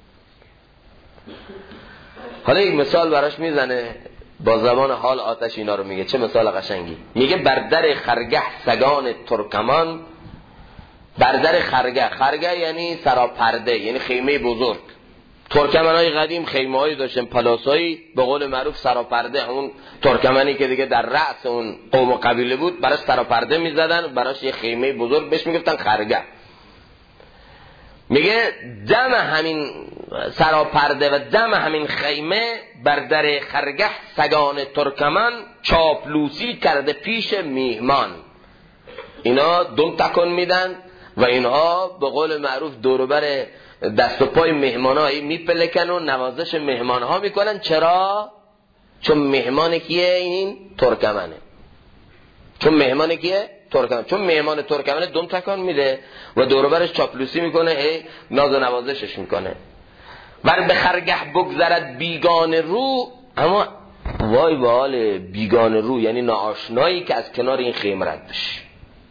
حالا یک مثال براش میزنه با زبان حال آتش اینا رو میگه. چه مثال قشنگی میگه. بر در خرگه سگان ترکمان. بر در خرگه یعنی سراپرده، یعنی خیمه بزرگ. ترکمنای قدیم خیمه‌ای داشتن، پلاسایی، به قول معروف سراپرده. اون ترکمنی که دیگه در رأس اون قوم و قبیله بود براش سراپرده میزدن، براش یه خیمه بزرگ بهش میگفتن خرگه. میگه دم همین سراپرده و دم همین خیمه بر در خرگه سگان ترکمن چاپلوسی کرده پیش میهمان. اینا دم تکن میدن و اینها به قول معروف دوروبر دست و پای مهمانایی میپلکن و نوازش مهمانها میکنن. چرا؟ چون مهمان کیه؟ این ترکمنه. چون مهمان کیه؟ ترکمن. چون مهمان ترکمن دم تکان میده و دور و برش چاپلوسی میکنه، ناز و نوازشش میکنه. ور به خرگه بگذرد بیگانه رو، اما وای به حال بیگانه رو، یعنی ناآشنایی که از کنار این خیمه رد بشه.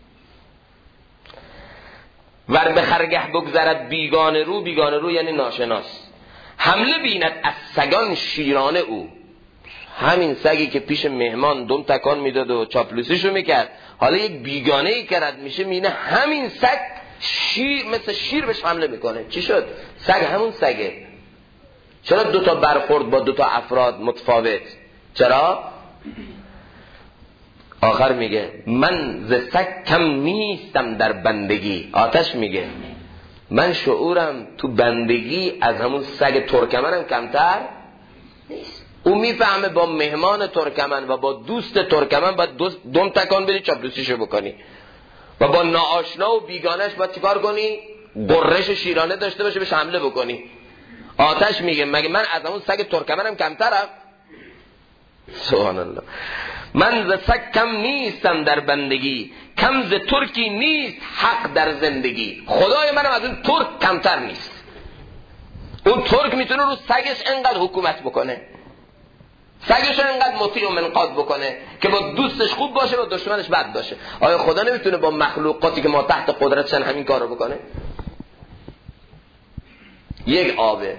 ور به خرگه بگذرد بیگانه رو، بیگانه رو یعنی ناشناس. حمله بیند از سگان شیرانه او، همین سگی که پیش مهمان دم تکان میداد و چاپلوسیشو میکرد، حالا یک بیگانه ای که رد میشه مینه همین سگ شیر مثل شیر بهش حمله میکنه. چی شد؟ سگ همون سگه. چرا دوتا برخورد با دوتا افراد متفاوت؟ چرا؟ آخر میگه من ز سگ کم نیستم در بندگی. آتش میگه من شعورم تو بندگی از همون سگ ترکمنم کمتر نیست. او میفهمه با مهمان ترکمن و با دوست ترکمن باید دم تکان بدی چاپلوسیشو بکنی و با ناآشنا و بیگانش باید چیکار کنی؟ قررش شیرانه داشته باشه بهش حمله بکنی. آتش میگه مگه من از همون سگ ترکمنم کمترم؟ سبحان الله. من ز سگ کم نیستم در بندگی، کم ز ترکی نیست حق در زندگی. خدای منم از اون ترک کمتر نیست. اون ترک میتونه رو سگش انقدر حکومت بکنه، سگش انقدر مطیع و منقاد بکنه که با دوستش خوب باشه و دشمنش بد باشه. آیا خدا نمیتونه با مخلوقاتی که ما تحت قدرتشن همین کار رو بکنه؟ یک آبه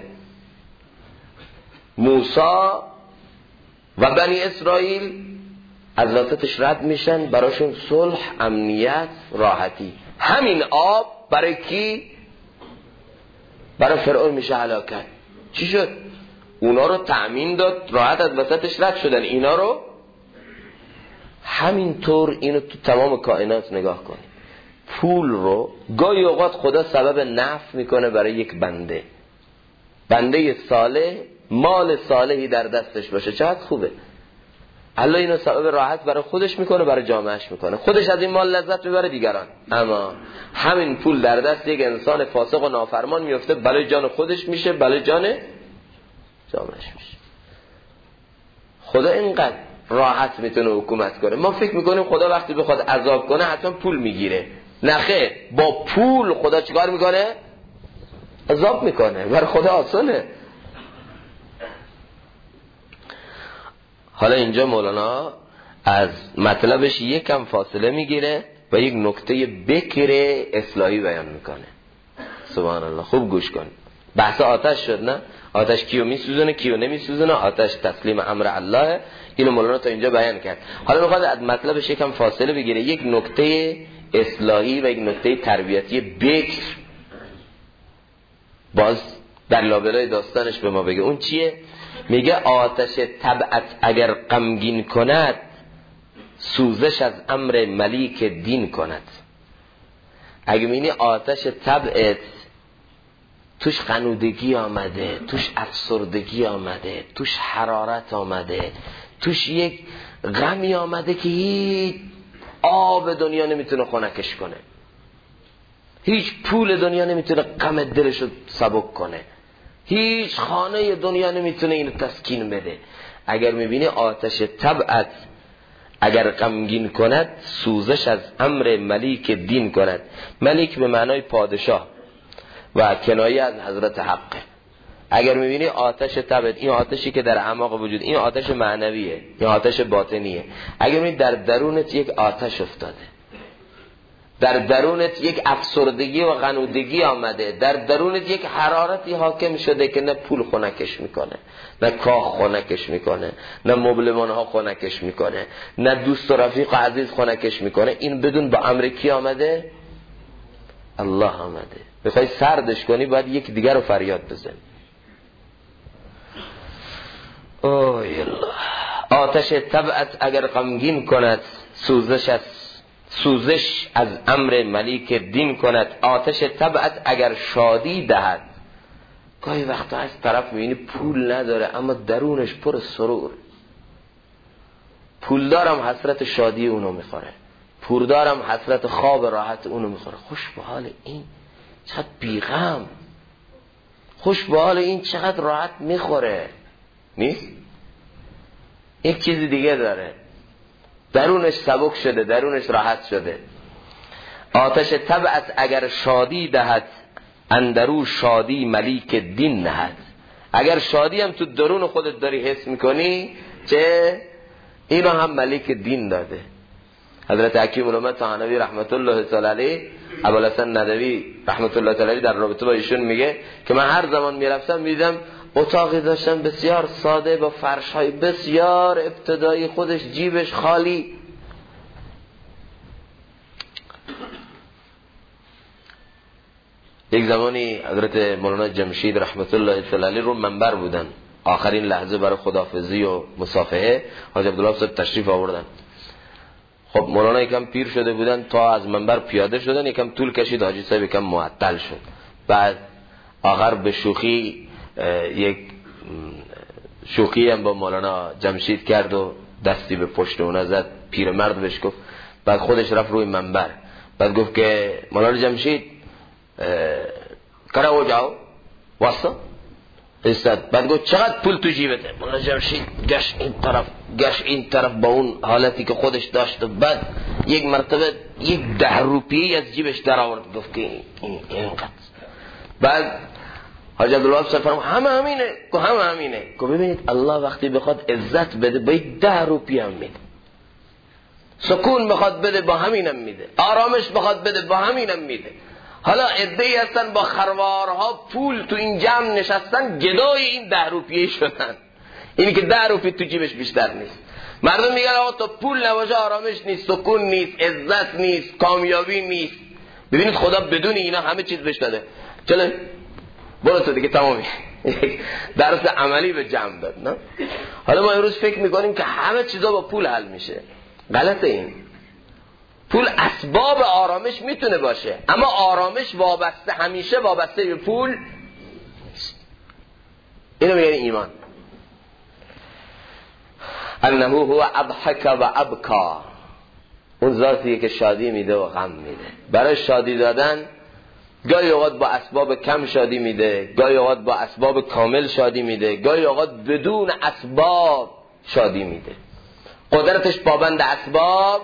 موسی و بنی اسرائیل از وسطش رد میشن، براشون صلح، امنیت، راحتی. همین آب برای کی؟ برای فرعون میشه هلاکت. چی شد؟ اونا رو تأمین داد، راحت از وسطش رد شدن. اینا رو همینطور اینو تو تمام کائنات نگاه کنی. پول رو گاهی اوقات خدا سبب نفع میکنه برای یک بنده. بنده صالح مال صالحی در دستش باشه چقدر خوبه. الله اینو سبب راحت برای خودش میکنه، برای جامعهش میکنه. خودش از این مال لذت میبره، دیگران. اما همین پول در دست یک انسان فاسق و نافرمان میفته، برای جان خودش میشه، برای جان جامعهش میشه. خدا اینقدر راحت میتونه حکومت کنه. ما فکر میکنیم خدا وقتی بخواد عذاب کنه حتما پول میگیره. نه خیر، با پول خدا چیکار میکنه؟ عذاب میکنه. برای خدا آسانه. حالا اینجا مولانا از مطلبش یکم فاصله میگیره و یک نکته بکر اصلاحی بیان میکنه. سبحان الله. خوب گوش کن. بحث آتش شد نه؟ آتش کیو میسوزونه کیو نمیسوزونه، آتش تسلیم امر الله. اینو مولانا تا اینجا بیان کرد. حالا میخواد از مطلبش یکم فاصله بگیره، یک نکته اصلاحی و یک نکته تربیتی بکر باز در لابلای داستانش به ما بگه. اون چیه؟ میگه آتش طبعت اگر غمگین کند، سوزش از امر ملیک دین کند. اگه میبینی آتش طبعت توش غنودگی آمده، توش افسردگی آمده، توش حرارت آمده، توش یک غمی آمده که هیچ آب دنیا نمیتونه خنکش کنه، هیچ پول دنیا نمیتونه غم دلشو سبک کنه، هیچ خانه دنیا نمیتونه اینو تسکین بده. اگر میبینی آتش طبعت اگر غمگین کند، سوزش از امر ملیک دین کند. ملیک به معنای پادشاه و کنایه از حضرت حقه. اگر میبینی آتش طبعت، این آتشی که در اعماق وجود، این آتش معنویه، این آتش باطنیه. اگر میبینی در درونت یک آتش افتاده، در درونت یک افسردگی و غنودگی آمده، در درونت یک حرارتی حاکم شده که نه پول خنکش میکنه، نه کاخ خنکش میکنه، نه مبلمان ها خنکش میکنه، نه دوست و رفیق و عزیز خنکش میکنه، این بدون با امر کی آمده؟ الله آمده. بخوای سردش کنی باید یک دیگر رو فریاد بزنی. اوه الله. آتش طبعت اگر غمگین کند، سوزش از امر ملیک دین کند. آتش طبعت اگر شادی دهد. گاهی وقتا از طرف میبینی پول نداره اما درونش پر سرور. پولدارم حسرت شادی اونو میخوره، پولدارم حسرت خواب راحت اونو میخوره. خوش به حال این چقدر بیغم، خوش به حال این چقدر راحت میخوره. نیست؟ یک چیزی دیگه داره. درونش سبک شده، درونش راحت شده. آتش طبعت اگر شادی دهد، اندرو شادی ملیک دین نهد. اگر شادی هم تو درون خودت داری حس میکنی، چه اینو هم ملیک دین داده. حضرت حکیم علامه طحاوی رحمت الله تعالی علیه، ابوالحسن ندوی رحمت الله تعالی علیه در رابطه با ایشون میگه که من هر زمان میرفتم میدم اتاقی داشتن بسیار ساده با فرش‌های بسیار ابتدایی، خودش جیبش خالی. یک زمانی حضرت مولانا جمشید رحمت الله تعالی علیه رو منبر بودن، آخرین لحظه برای خداحافظی و مصافحه حاج عبدالله صاحب تشریف آوردن. خب مولانا یکم پیر شده بودن، تا از منبر پیاده شدن یکم طول کشید، حاجی صاحب یکم معطل شد. بعد آخر به شوخی یک شوخی هم با مولانا جمشید کرد و دستی به پشت اون زد، پیرمرد بهش گفت. بعد خودش رفت روی منبر، بعد گفت که مولانا جمشید کرا हो जाओ واسطه استاد. بعد گفت چقدر پول تو جیبته؟ مولانا جمشید گشت این طرف با اون حالتی که خودش داشت. بعد یک مرتبه یک 10 روپیه از جیبش در آورد، گفت که اینقدر. بعد حاج عبدالله صاحب همینه. که ببینید الله وقتی بخواد عزت بده با 10 روپیه هم میده، سکون بخواد بده با همینم میده، آرامش بخواد بده با همینم میده. حالا عده‌ای هستن با خروارها پول تو این جمع نشستن، گدای این 10 روپیه شدن. اینی که 10 روپیه تو جیبش بیشتر نیست. مردم میگن آقا تو پول نباشه آرامش نیست، سکون نیست، عزت نیست، کامیابی نیست. ببینید خدا بدون اینا همه چیز بهش داده. چله برو تو دیگه تمامی. درس عملی به جمع داد. نه حالا ما امروز فکر میکنیم که همه چیزا با پول حل میشه. غلطه. این پول اسباب آرامش میتونه باشه، اما آرامش وابسته، همیشه وابسته به پول نیست. اینو میگن ایمان. انه هو اضحک و ابکا، اون ذاتیه که شادی میده و غم میده. برای شادی دادن گاهی اوقات با اسباب کم شادی میده، گاهی اوقات با اسباب کامل شادی میده، گاهی اوقات بدون اسباب شادی میده. قدرتش پابند اسباب.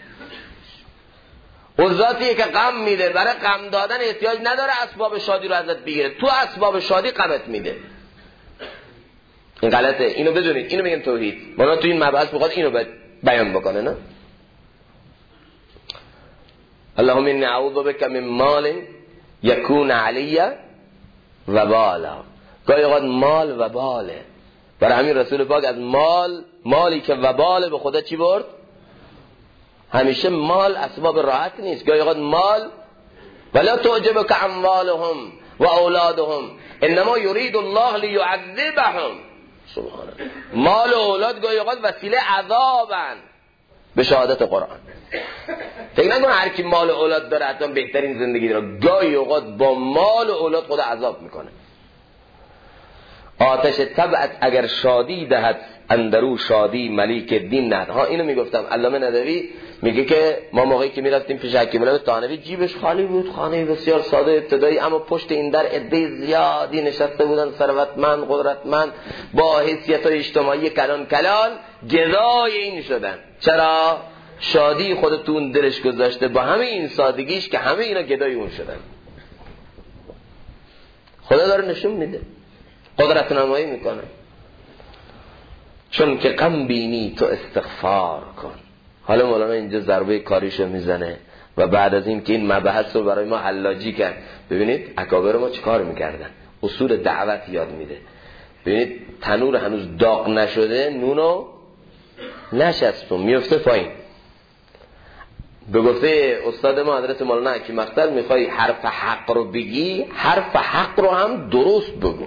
اون ذاتیه که غم میده، برای غم دادن احتیاج نداره اسباب شادی رو ازت بگیره، تو اسباب شادی غمت میده. این غلطه، اینو بدونید. اینو میگن توحید. مولانا تو این مبحث بخواد اینو بیان بکنه. نه اللهم انی اعوذ بک من مال یکون علی وبالا. گاهی اوقات مال وباله. برای همین رسول پاک از مالی که وبال به خدا چی برد؟ همیشه مال اسباب راحت نیست. گاهی اوقات مال ولا تعجبک اموالهم و اولادهم انما یرید الله لیعذبهم. سبحان الله. مال و اولاد گاهی اوقات وسیله عذابن به شهادت قرآن. فکر نکن هر کی مال و اولاد داره حتما بهترین زندگی داره. گاهی اوقات با مال و اولاد خدا عذاب میکنه. آتش طبعت اگر شادی دهد، اندرو شادی ملیک دین نهد. ها اینو میگفتم. علامه ندوی میگه که ما موقعی که میرفتیم پیش حکیم علامه طحاوی جیبش خالی بود، خانه بسیار ساده ابتدایی، اما پشت این در عده زیادی نشسته بودن، ثروتمند، قدرتمند، با حیثیت اجتماعی کلان گدای این شدن. چرا؟ شادی خودتون دلش گذاشته با همه این سادگیش که همه اینا گدای اون شدن. خدا داره نشون میده، قدرت نمایی میکنه. چون که غم بینی تو استغفار کن. حالا مولانا اینجا ضربه کاریشو میزنه و بعد از این که این مبحث رو برای ما حلاجی کرد، ببینید اکابر ما چیکار میکردن، اصول دعوت یاد میده. ببینید تنور هنوز داغ نشده، نونو نشستون میفته پایین. به گفته استاد ما حضرت مولانا حکیم اختر، میخوای حرف حق رو بگی، حرف حق رو هم درست بگو.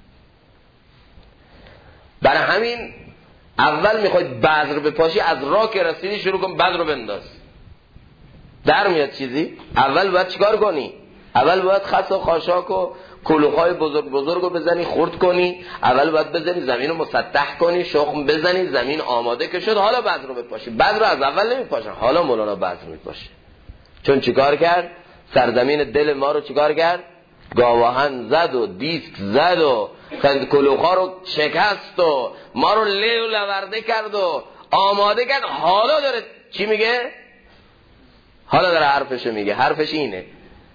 برای همین اول میخوای بذر بپاشی، از راه که رسیدی شروع کن بذر رو بنداز. در میاد چیزی؟ اول باید چیکار کنی؟ اول باید خس و خاشاک و کلوخای بزرگ رو بزنی، خرد کنی. اول باید بزنی زمین رو مسطح کنی، شخم بزنی، زمین آماده که شد، حالا بذر رو بپاشی. بذر رو از اول نمیپاشن، حالا مولانا بذر میپاشه. چون چیکار کرد؟ سرزمین دل ما رو چیکار کرد؟ گاواهن زد و دیسک زد و کلوخا رو شکست و ما رو لی و لورده کرد و آماده کرد، حالا داره چی میگه؟ حالا داره حرفشو میگه. حرفش اینه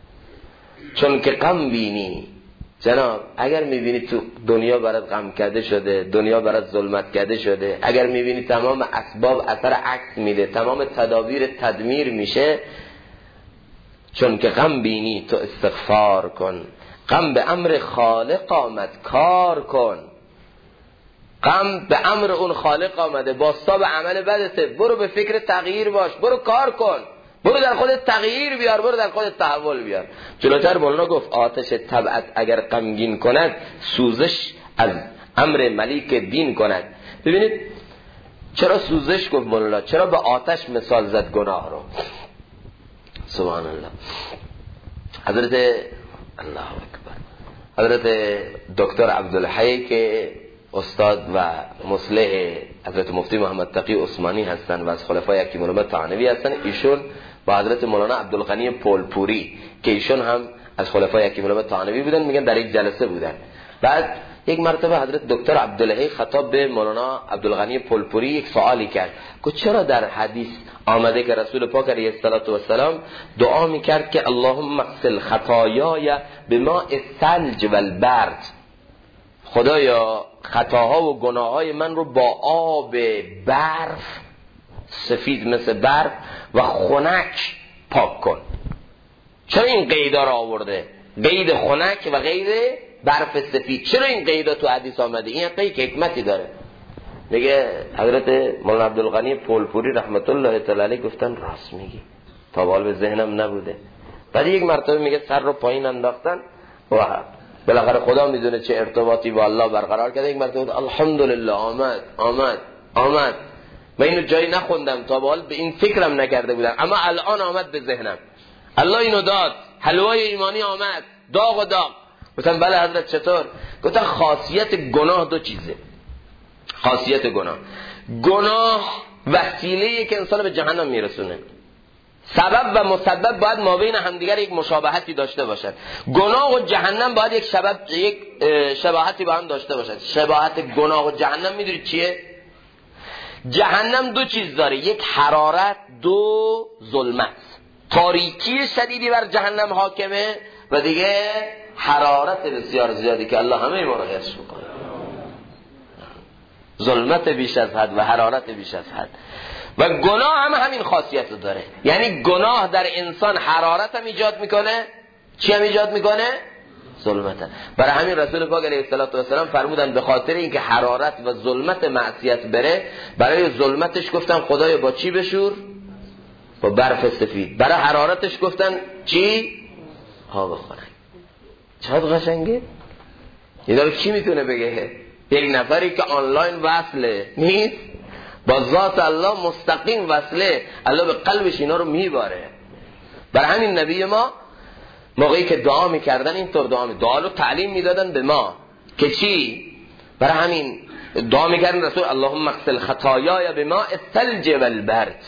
چون که غم بینی. جناب اگر میبینی تو دنیا برات غم کرده شده، دنیا برات ظلمت کرده شده، اگر میبینی تمام اسباب اثر عکس میده، تمام تدابیر تدمیر میشه، چون که غم بینی تو استغفار کن. غم به امر خالق آمد، کار کن. غم به امر اون خالق آمده، باستا به عمل بدته، برو به فکر تغییر باش، برو کار کن، برو در خودت تغییر بیار، برو در خودت تحول بیار. جلوتر مولانا گفت آتش طبعت اگر غمگین کند، سوزش از امر ملیک دین کند. ببینید چرا سوزش گفت مولانا، چرا به آتش مثال زد گناه رو. سبحان الله. حضرت الله اکبر، حضرت دکتر عبدالحی که استاد و مصلح حضرت مفتی محمد تقی عثمانی هستن و از خلفای حکیم الامه طحنوی هستن، ایشون با حضرت مولانا عبدالغنی پولپوری که ایشون هم از خلفای حکیم الامه طحنوی بودن، میگن در یک جلسه بودن. بعد یک مرتبه حضرت دکتر عبدالحی خطاب به مولانا عبدالغنی پولپوری یک سوالی کرد که چرا در حدیث آمده که رسول پاک علیه السلام دعا میکرد که اللهم اغسل خطایای بماء الثلج والبرد، خدایا خطاها و گناههای من رو با آب برف، سفید مثل برف و خنک پاک کن. چرا این قیدا رو آورده؟ قید خنک و قید برف سفید، چرا این قیدا تو حدیث آمده؟ این قید حکمتی داره. میگه حضرت مولانا عبدالغنی پولپوری رحمت الله تعالی علیه گفتن راست میگی، تا حال به ذهنم نبوده. بعد یک مرتبه میگه سر رو پایین انداختن و بالاخره خدا میدونه چه ارتباطی با الله برقرار کرده. یک مرتبه الحمدلله آمد. من اینو جایی نخوندم، تا حال به این فکرم نکرده بودم، اما الان آمد به ذهنم. الله اینو داد، حلوای ایمانی آمد، داغ. گفتم بله حضرت چطور؟ گفتن خاصیت گناه دو چیزه. خاصیت گناه وسیله‌ای که انسان به جهنم میرسونه. سبب و مسبب باید مابین همدیگر یک مشابهتی داشته باشد. گناه و جهنم باید یک شباهتی با هم داشته باشد. شباهت گناه و جهنم میدونید چیه؟ جهنم دو چیز داره، یک حرارت، دو ظلمت. تاریکی شدیدی بر جهنم حاکمه و دیگه حرارت بسیار زیادی که الله همه ما رو حفظ میکنه. ظلمت بیش از حد و حرارت بیش از حد. و گناه هم همین خاصیت رو داره، یعنی گناه در انسان حرارت هم ایجاد میکنه. چی هم ایجاد میکنه؟ ظلمت. برای همین رسول پاک علیه السلام فرمودن به خاطر اینکه حرارت و ظلمت معصیت بره، برای ظلمتش گفتن خدایا با چی بشور؟ با برف سفید. برای حرارتش گفتن چی؟ آب خنک. چقدر قشنگه. اینا رو کی میتونه بگه؟ یک نفری که آنلاین وصله نیست، با ذات الله مستقیم وصله، الله به قلبش اینا رو میباره. برای همین نبی ما موقعی که دعا میکردن اینطور دعا رو تعلیم میدادن به ما که چی؟ برای همین دعا میکردن رسول اللهم اغسل خطایای بماء الثلج والبرد.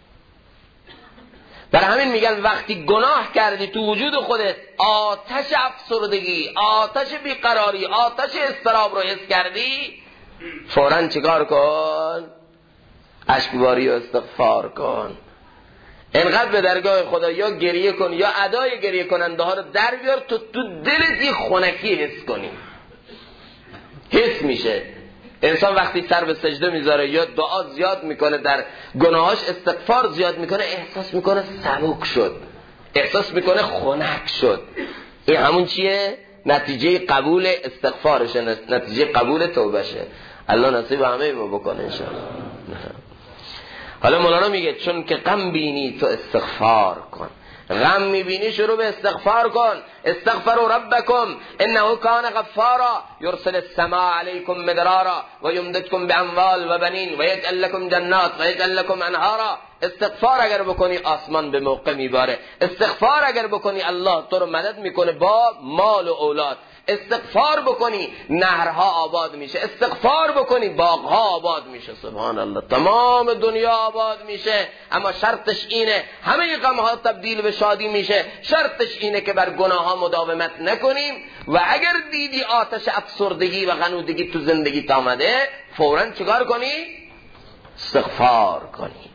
برای همین میگن وقتی گناه کردی تو وجود خودت آتش افسردگی، آتش بیقراری، آتش اضطراب رو حس کردی، فوراً چیکار کن؟ اشکباری و استغفار کن. انقدر به درگاه خدا یا گریه کن یا ادای گریه کننده ها رو در بیار تو دلت یه خنکی حس کنی. حس میشه انسان وقتی سر به سجده میذاره یا دعا زیاد میکنه، در گناهاش استغفار زیاد میکنه، احساس میکنه سبک شد، احساس میکنه خنک شد. این همون چیه؟ نتیجه قبول استغفارشه، نتیجه قبول توبهشه. الله نصیب همه ما بکنه انشاءالله. حالا مولانا میگه چون که غم بینی تو استغفار کن. غم میبینی شروع به استغفار کن. استغفروا ربکم انه کان غفارا یرسل السماء علیکم مدرارا و یمددکم باموال و بنین و یجعل لکم جنات و یجعل لکم انهارا. استغفار اگر بکنی آسمان به موقع میباره. استغفار اگر بکنی الله تو رو مدد میکنه با مال و اولاد. استغفار بکنی نهرها آباد میشه. استغفار بکنی باغها آباد میشه. سبحان الله، تمام دنیا آباد میشه. اما شرطش اینه همه غمها تبدیل به شادی میشه. شرطش اینه که بر گناه ها مداومت نکنیم و اگر دیدی آتش افسردگی و غنودگی تو زندگی آمده، فوراً چیکار کنی؟ استغفار کنیم.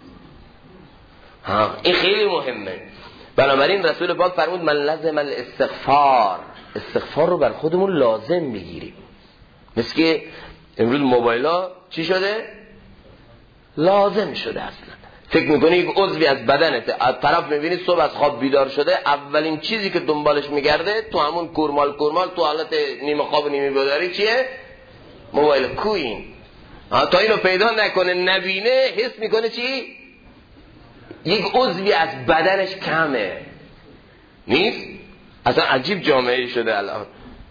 این خیلی مهمه. بنابراین رسول پاک فرمود من لازم الاستغفار، استغفار رو بر خودمون لازم بگیریم. مثل که امروز موبایل ها چی شده؟ لازم شده. اصلا فکر میکنی یک عضوی از بدنته، از طرف میبینی صبح از خواب بیدار شده، اولین چیزی که دنبالش میگرده تو همون کورمال تو حالت نیمه خواب و نیمه بیداری چیه؟ موبایل. کوین تا اینو پیدا نکنه نبینه حس میکنه چی؟ یک عضوی از بدنش کمه. نیست؟ اصلا عجیب جامعه شده الان.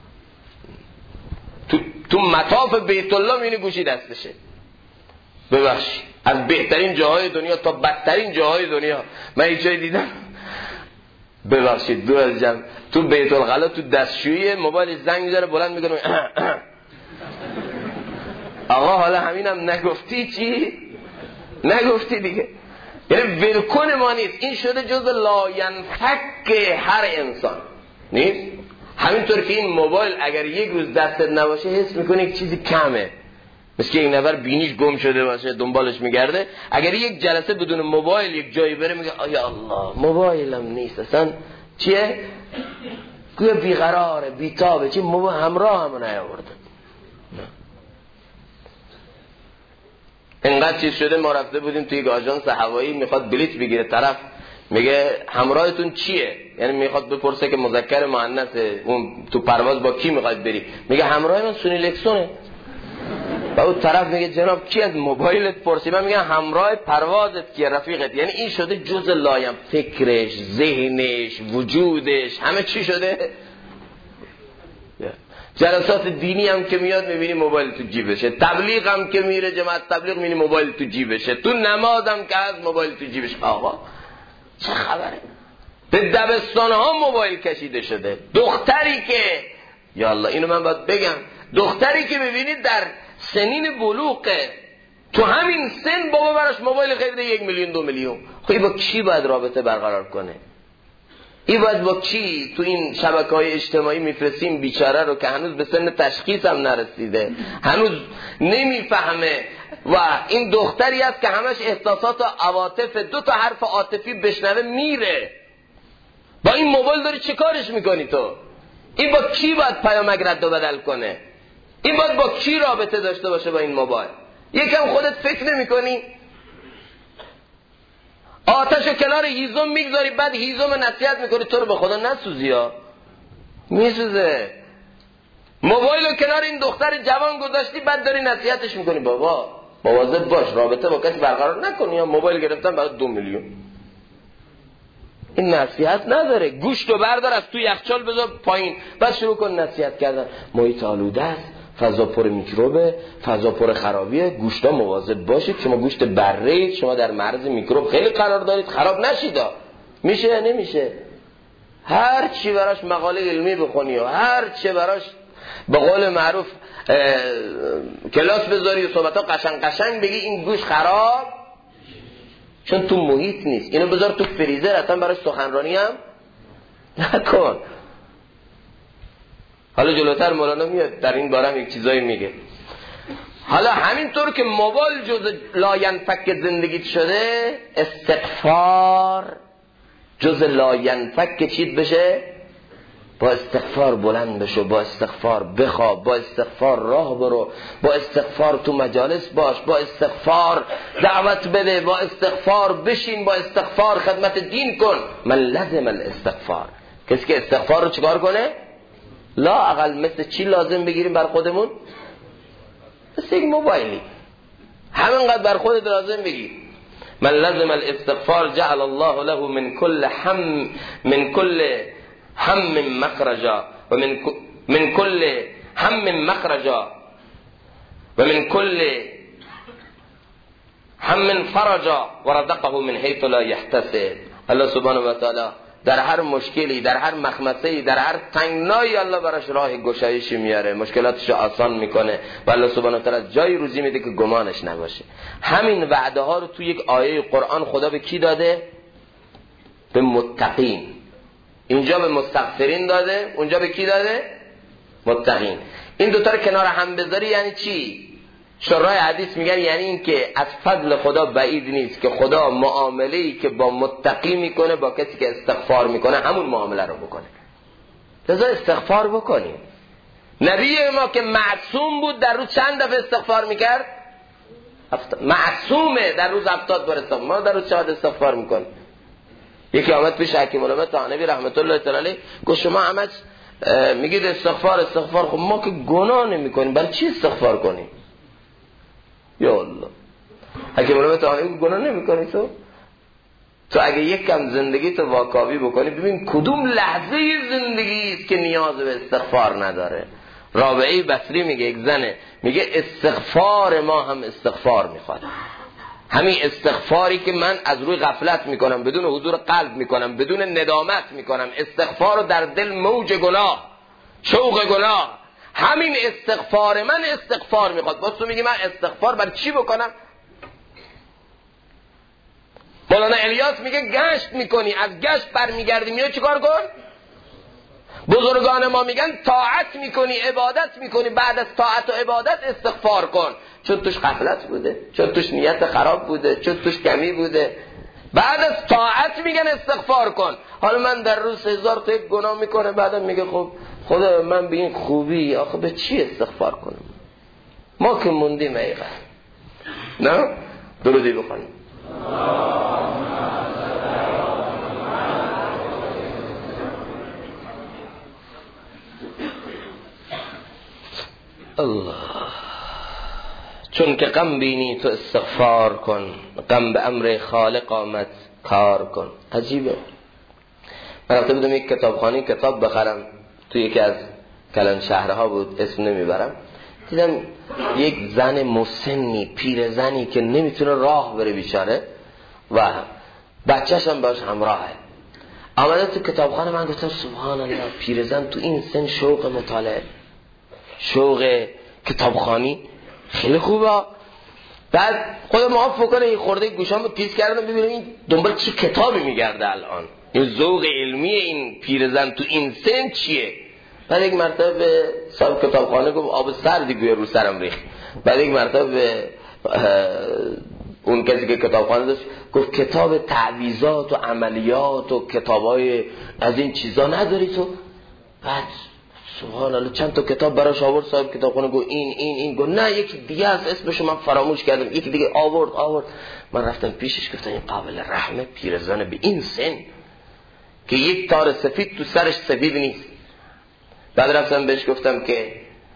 تو مطاف بیت الله میبینی گوشی دستشه. ببخشید از بهترین جاهای دنیا تا بدترین جاهای دنیا من هیچ جایی دیدم. ببخشید دور از جمع تو بیت الخلا تو دستشویی موبایل زنگ میذاره بلند میکنه آقا حالا همینم نگفتی چی؟ نگفتی دیگه. یعنی ولکن ما نیست. این شده جز لاینفک هر انسان. نیست؟ همینطور که این موبایل اگر یک روز دستت نباشه حس میکنه یک چیزی کمه، مثل که یک نفر بینیش گم شده باشه دنبالش میگرده. اگر یک جلسه بدون موبایل یک جایی بره میگه آیا الله موبایلم نیست، اصلا چیه؟ گویا بیقراره بیتابه، چی موبایل همراه همون نیاورده. اینقدر چیز شده ما رفته بودیم توی یک آژانس هوایی، میخواد بلیط بگیره، طرف میگه همراهتون چیه؟ یعنی میخواد بپرسه که مذکر مؤنثه، اون تو پرواز با کی میخواد بری؟ میگه همراه من سونی لکسونه. و اون طرف میگه جناب کی از موبایلت پرسی؟ من میگم همراه پروازت کیه؟ رفیقت. یعنی این شده جز لایم، فکرش، ذهنش، وجودش، همه چی شده. جلسات دینی هم که میاد میبینی موبایل تو جیبشه، تبلیغ هم که میره جماعت تبلیغ میبینی موبایل تو جیبشه، تو نماز هم که از موبایل تو جیبش. آقا چه خبره؟ به دبستان ها موبایل کشیده شده. دختری که یا الله اینو من باید بگم، دختری که ببینید در سنین بلوغه، تو همین سن بابا براش موبایل خریده 1 میلیون 2 میلیون. خب با کی باید رابطه برقرار کنه؟ این باید با کی تو این شبکه‌های اجتماعی میفرستیم بیچاره رو که هنوز به سن تشخیص هم نرسیده، هنوز نمیفهمه. و این دختری است که همش احساسات و عواطف، 2 تا حرف عاطفی بشنوه میره. با این موبایل داری چه کارش میکنی تو؟ این با کی باید پیامک رد و بدل کنه؟ این باید با کی رابطه داشته باشه با این موبایل؟ یکم خودت فکر نمی کنی؟ آتشو کنار هیزم میگذاری، بعد هیزم نصیحت میکنی تو رو به خدا نسوزی ها. میسوزه. موبایلو کنار این دختر جوان گذاشتی، بعد داری نصیحتش میکنی بابا مواظب باش رابطه با کسی برقرار نکنی، یا موبایل گرفتن برای 2 میلیون. این نصیحت نداره. گوشتو بردار از تو یخچال بذار پایین، بعد شروع کن نصیحت کردن. محیط آلوده است، فضا پر میکروبه، فضا پر خرابیه، گوشتا مواظب باشید. شما گوشت بره اید، شما در معرض میکروب خیلی قرار دارید، خراب نشید. میشه یا نمیشه؟ هر چی براش مقاله علمی بخونی و هر چی براش به قول معروف کلاس بذاری و صحبتا قشنگ بگی، این گوش خراب چون تو محیط نیست. اینو بذار تو فریزر، اصلا براش سخنرانی هم نکن. حالا جلوتر مولانا میاد در این باره هم یک چیزایی میگه. حالا همینطور که موبایل جز لاینفک زندگیت شده، استغفار جز لاینفک چیت بشه. با استغفار بلند بشو، با استغفار بخواب، با استغفار راه برو، با استغفار تو مجالس باش، با استغفار دعوت بده، با استغفار بشین، با استغفار خدمت دین کن. من لازم الاستغفار. کسی که استغفار رو چیکار کنه؟ لا اقل مثل چی لازم بگیریم بر خودمون؟ مثل یک موبایلی همینقدر بر خودت لازم بگیر. من لازم الاستغفار جعل الله له من كل هم مخرجا و من كل هم مخرجا و من كل هم فرجا و رزقه من حيث لا يحتسب. الله سبحانه و تعالی در هر مشکلی، در هر مخمسه‌ای، در هر تنگنایی الله براش راه گشایشی میاره، مشکلاتش آسان میکنه و الله سبحانه و تعالی جای روزی میده که گمانش نباشه. همین وعده ها رو تو یک آیه قرآن خدا به کی داده؟ به متقین. اینجا به مستغفرین داده، اونجا به کی داده؟ متقین. این دوتا رو کنار هم بذاری یعنی چی؟ شرای حدیث میگن یعنی این که از فضل خدا بعید نیست که خدا معامله‌ای که با متقی میکنه با کسی که استغفار میکنه همون معامله رو بکنه. لذا استغفار بکنیم. نبی ما که معصوم بود در روز چند دفعه استغفار میکرد؟ معصومه در روز 70 بار استغفار. ما در روز چقدر استغفار میکنیم؟ یکی آمد پیش حکیم علامه طحاوی رحمت الله تعالی علیه گفت شما همش میگید استغفار. خب ما که گناه نمیکنیم برای چی استغفار کنیم؟ یا الله، حکیم علامه طحاوی گناه نمیکنی تو اگه یک کم زندگی تو واکاوی بکنی ببین کدوم لحظه زندگی است که نیاز به استغفار نداره. رابعی بصری میگه یک زنه میگه استغفار ما هم استغفار میخواد. همین استغفاری که من از روی غفلت میکنم، بدون حضور قلب میکنم، بدون ندامت میکنم، استغفار رو در دل موج گناه، شوق گناه، همین استغفار من استغفار میخواد. باز تو میگی من استغفار برای چی بکنم؟ مولانا الیاس میگه گشت میکنی، از گشت برمیگردی، میای چیکار کن؟ بزرگان ما میگن طاعت میکنی، عبادت میکنی، بعد از طاعت و عبادت استغفار کن، چون توش غفلت بوده، چون توش نیت خراب بوده، چون توش کمی بوده. بعد از طاعت میگن استغفار کن. حالا من در روز 1000 تا یک گناه میکنه، بعدم میگه خب خدا من به این خوبی آخه به چی استغفار کنم؟ ما که موندیم ایقا. نه؟ درودی بخونیم. الله. چون که غم بینی تو استغفار کن، غم به امر خالق آمد کار کن. عجیبه. من رفته بودم یک کتابخانه کتاب بخرم، تو یکی از کلان شهرها بود، اسم نمیبرم. دیدم یک زن مسنی، پیر زنی که نمیتونه راه بره بیچاره و بچه‌ش هم باش همراهه. آمده تو کتابخانه، من گفتم سبحان الله، پیر زن تو این سن شوق مطالعه، شوق کتابخانی خیلی خوبه. بعد خودم معاف کنه این خورده گوشامو تیز کردم ببینم این دنبال چه کتابی میگرده الان، این ذوق علمی این پیرزن تو این سن چیه. بعد یک مرتبه به صاحب کتابخانه گفت آب سردی گویا رو سرم ریخت. بعد یک مرتبه به اون کسی که کتابخانه داشت گفت کتاب تعویضات و عملیات و کتابای از این چیزا نداری تو؟ بعد سبحان الله چند تا کتاب براش آورد صاحب کتابخانه گفت این گفت نه یکی دیگه از اسمشو من فراموش کردم، یکی دیگه آورد. من رفتم پیشش گفتم این قابل رحمه پیرزن به این سن که یک تار سفید تو سرش سفید نیست. بعد رفتم بهش گفتم که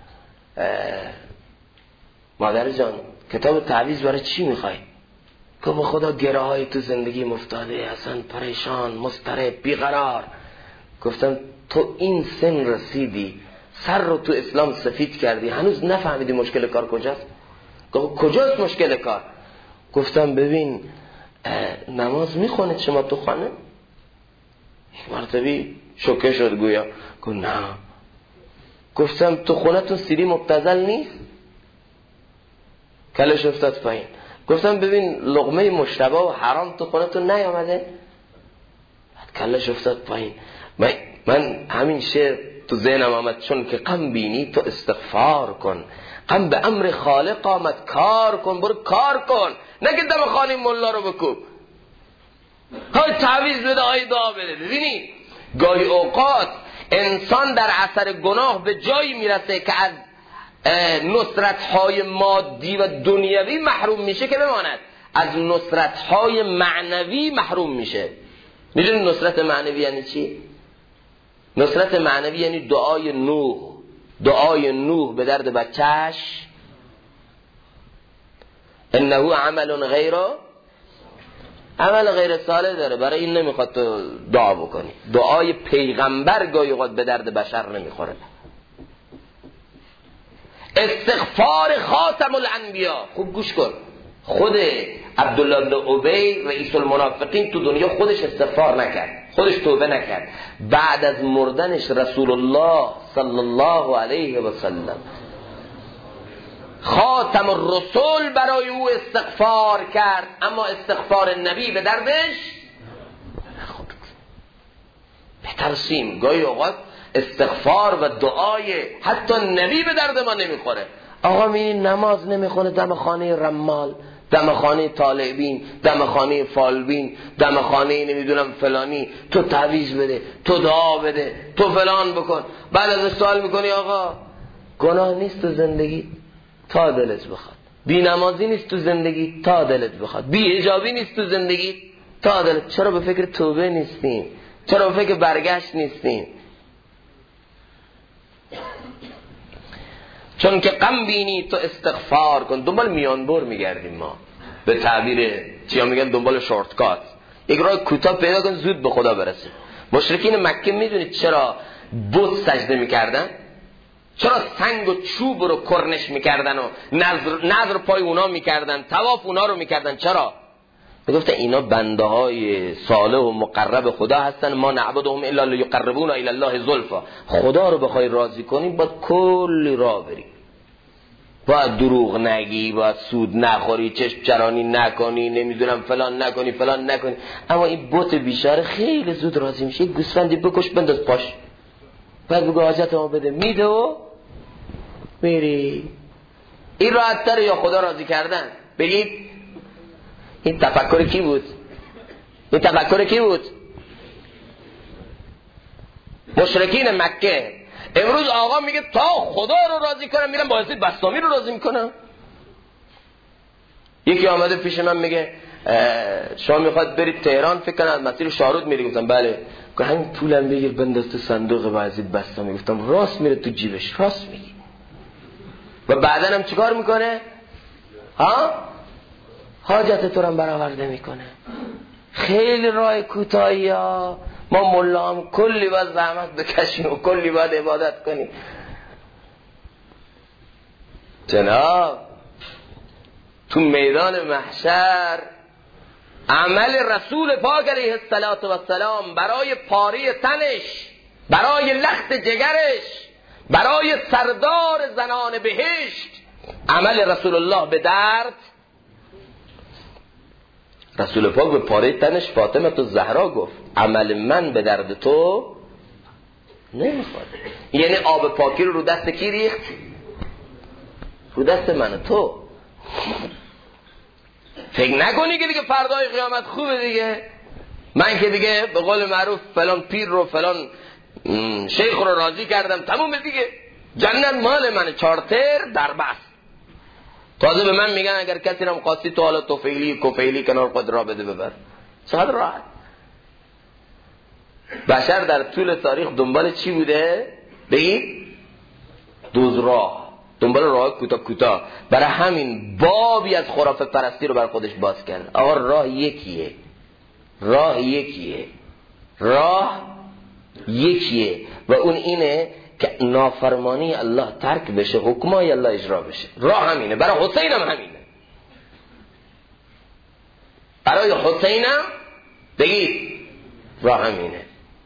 مادر جان کتاب تعویض برای چی میخوای؟ که با خدا گره های تو زندگی مفتاده، اصلا پریشان، مضطرب، بیقرار. گفتم تو این سن رسیدی، سر رو تو اسلام سفید کردی، هنوز نفهمیدی مشکل کار کجاست؟ کجاست مشکل کار؟ گفتم ببین نماز میخونه شما تو خانه؟ یک مرتبه شوکه شد گویا. گفت نه. گفتم تو خونه تو سیری مبتذل نیست؟ کلش افتاد پایین. گفتم ببین لقمه مشتبه و حرام تو خونه تو نیامده؟ کلش افتاد پایین. من همین شعر تو ذهنم آمد، چون که غم بینی تو استغفار کن، غم به امر خالق آمد کار کن. برو کار کن، نگه دم خانه مولا رو بکوب، های تعویض بده، های دعا بده. ببینید گاهی اوقات انسان در اثر گناه به جایی میرسه که از نصرت‌های مادی و دنیوی محروم میشه که بماند از نصرت‌های معنوی محروم میشه. میدونید نصرت معنوی یعنی چی؟ نصرت معنوی یعنی دعای نوح به درد بچهش، انه عمل غیر صالح داره، برای این نمیخواد تو دعا بکنی. دعای پیغمبر گاهی اوقات به درد بشر نمیخوره. استغفار خاتم الانبیا، خوب گوش کن، خود عبدالله بن ابی رئیس المنافقین تو دنیا خودش استغفار نکرد، خودش توبه نکرد. بعد از مردنش رسول الله صلی الله علیه و سلم خاتم الرسول برای او استغفار کرد، اما استغفار نبی به دردش نخورد. بترسیم گاهی اوقات استغفار و دعای حتی نبی به درد ما نمیخوره. آقا میری نماز نمیخونه دم خانه رمال، دم خانه طالبین، دم خانه فالبین، دم خانه نمیدونم فلانی، تو تعویض بده، تو دعا بده، تو فلان بکن. بعد از سوال میکنی آقا گناه نیست تو زندگی تا دلت بخواد، بی نمازی نیست تو زندگی تا دلت بخواد، بی حجابی نیست تو زندگی تا دلت. چرا به فکر توبه نیستیم؟ چرا به فکر برگشت نیستیم؟ چون که غم بینی تو استغفار کن. دنبال میانبر میگردیم ما، به تعبیر چیا میگن دنبال شورتکات. یک راه کوتاه پیدا کن زود به خدا برسیم. مشرکین مکه میدونید چرا بت سجده میکردن؟ چرا سنگ و چوب رو کرنش میکردن و نظر پای اونا میکردن، طواف اونا رو میکردن؟ چرا؟ میگفتن اینا بنده های صالح و مقرب خدا هستن، ما نعبدهم الا لیقربونا الی الله زلفا. خدا رو بخوای راضی کنی باید کلی راه بری، باید دروغ نگی، باید سود نخوری، چشم چرانی نکنی، نمیدونم فلان نکنی فلان نکنی. اما این بت بیچاره خیلی زود راضی میشه، یک گوسفندی بکش بنداز پاش، بعد بگو حاجتمو بده، میده و میری. این راحت تره یا خدا راضی کردن؟ بگید این تفکر کی بود؟ این تفکر کی بود؟ مشرکین مکه. امروز آقا میگه تا خدا رو راضی کنم میرم با یزید بسطامی رو راضی میکنم. یکی آمده پیش من میگه شما میخواد برید تهران، فکر کنم مسیر شاهرود میری. گفتم بله. گفت همین پولم بگیر بنداز تو صندوق با یزید بسطامی. گفتم راست میره تو جیبش؟ راست میگی. و بعدن هم چیکار میکنه؟ ها؟ حاجت تو رو برآورده میکنه. خیلی راه کوتاهی ها. ما ملام کلی باید زحمت بکشیم و کلی باید عبادت کنیم. جناب تو میدان محشر عمل رسول پاک علیه السلام برای پاره تنش، برای لخت جگرش، برای سردار زنان بهشت، عمل رسول الله به درد. رسول پاک به پاره تنش فاطمه الزهرا گفت عمل من به درد تو نمیخواد. یعنی آب پاکی رو دست کی ریخت؟ رو دست من و تو. فکر نکنی که دیگه فردای قیامت خوبه دیگه. من که دیگه به قول معروف فلان پیر رو فلان شیخ رو راضی کردم، تمومه دیگه، جنت مال من، چارتر در بس. تازه به من میگن اگر کسی رم قاسی تو حالا توفیلی کفیلی کنار خود را بده ببر. چقدر راحت. بشر در طول تاریخ دنبال چی بوده؟ بگید دوز راه، دنبال راه کوتاه. برای همین بابی از خرافه پرستی رو بر خودش باز کرد. آقا راه یکیه، راه یکیه و اون اینه که نافرمانی الله ترک بشه، حکمای الله اجرا بشه. راه همینه. برای حسین هم همینه. برای حسین هم بگید راه همینه.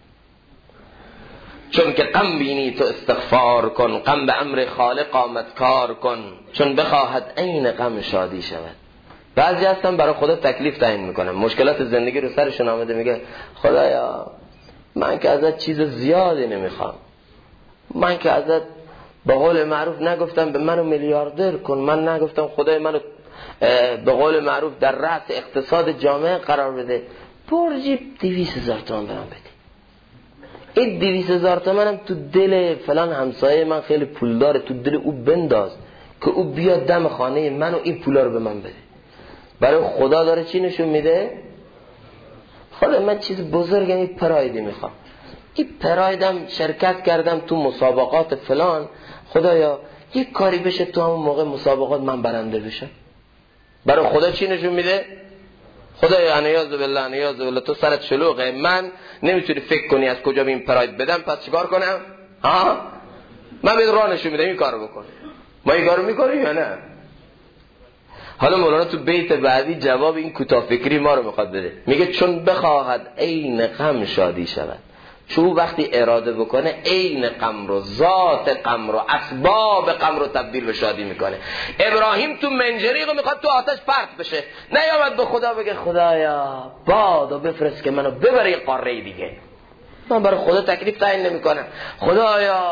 چون که غم بینی تو استغفار کن، غم به امر خالق آمد کار کن، چون بخواهد عین غم شادی شود. بعضی هستن برای خدا تکلیف تعیین میکنن، مشکلات زندگی رو سرشون آمده، میگه خدایا من که ازت چیز زیادی نمیخوام، من که ازت به قول معروف نگفتم به منو میلیاردر کن، من نگفتم خدای منو به قول معروف در رأس اقتصاد جامعه قرار بده، برجی 200,000 تومان برام بده. این 200,000 تومان هم تو دل فلان همسایه من خیلی پولداره، تو دل او بنداز که او بیاد دم خانه من و این پولا رو به من بده. برای خدا داره چی نشون میده؟ خدا من چیز بزرگم، این پرایدی میخوام، این پرایدم شرکت کردم تو مسابقات فلان، خدایا یک کاری بشه تو همون موقع مسابقات من برنده بشم. برای خدا چی نشون میده؟ خدایا انیاز بالله تو سرت شلوغه، من نمیتونی فکر کنی از کجا به این پراید بدم، پس چیکار کنم؟ من بهت راه نشون میدم این کارو بکن. ما این کارو میکنیم یا نه؟ حالا مولانا تو بیت بعدی جواب این کوتاه فکری ما رو میخواد بده، میگه چون بخواهد عین غم شادی شود. چون وقتی اراده بکنه عین غم رو، ذات غم رو، اسباب غم رو تبدیل به شادی میکنه. ابراهیم تو منجریق میخواد تو آتش پرت بشه، نیامد به خدا بگه خدایا بادو بفرست که منو ببره قاره دیگه. من برای خدا تکلیف تعیین نمیکنم. خدایا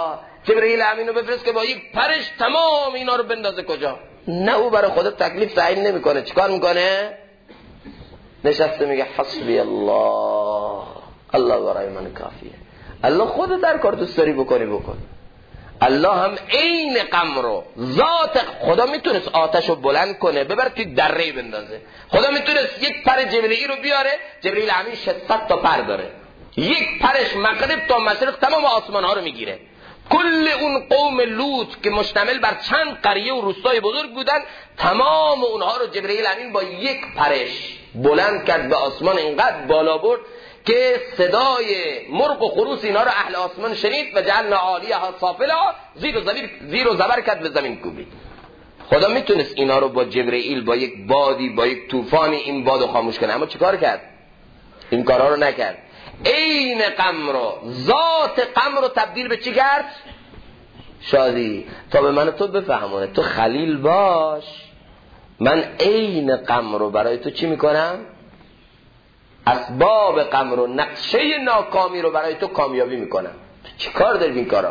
جبرئیل امین رو بفرست که با یک پرش تمام اینا رو بندازه کجا. نه، او برای خدا تکلیف تعیین نمیکنه. چیکار میکنه؟ نشسته میگه حسبی الله، الله برای من کافیه. الله خود در کار دوست داری بکنی بکن. الله هم عین غم رو، ذات خدا میتونست آتش رو بلند کنه ببر توی دره بندازه. خدا میتونست یک پر جبرئیل رو بیاره. جبرئیل همین 600 تا پر داره، یک پرش مغرب تا مشرق تمام آسمان ها رو میگیره. کل اون قوم لوط که مشتمل بر چند قریه و روستای بزرگ بودن، تمام اونها رو جبرئیل امین با یک پرش بلند کرد به آسمان، اینقدر بالا برد که صدای مرغ و خروس اینا رو اهل آسمان شنید و جعلنا عالیها سافلها، زیر و زبر کرد به زمین کوبید. خدا میتونست اینا رو با جبرئیل، با یک بادی، با یک طوفانی این بادو خاموش کنه، اما چیکار کرد؟ این کارا رو نکرد. عین غم رو، ذات غم رو تبدیل به چی کرد؟ شادی. تا به من تو بفهمونه تو خلیل باش، من عین غم رو برای تو چی میکنم؟ اسباب غم رو، نقشه ناکامی رو برای تو کامیابی میکنم. تو چی کار داری این کارا؟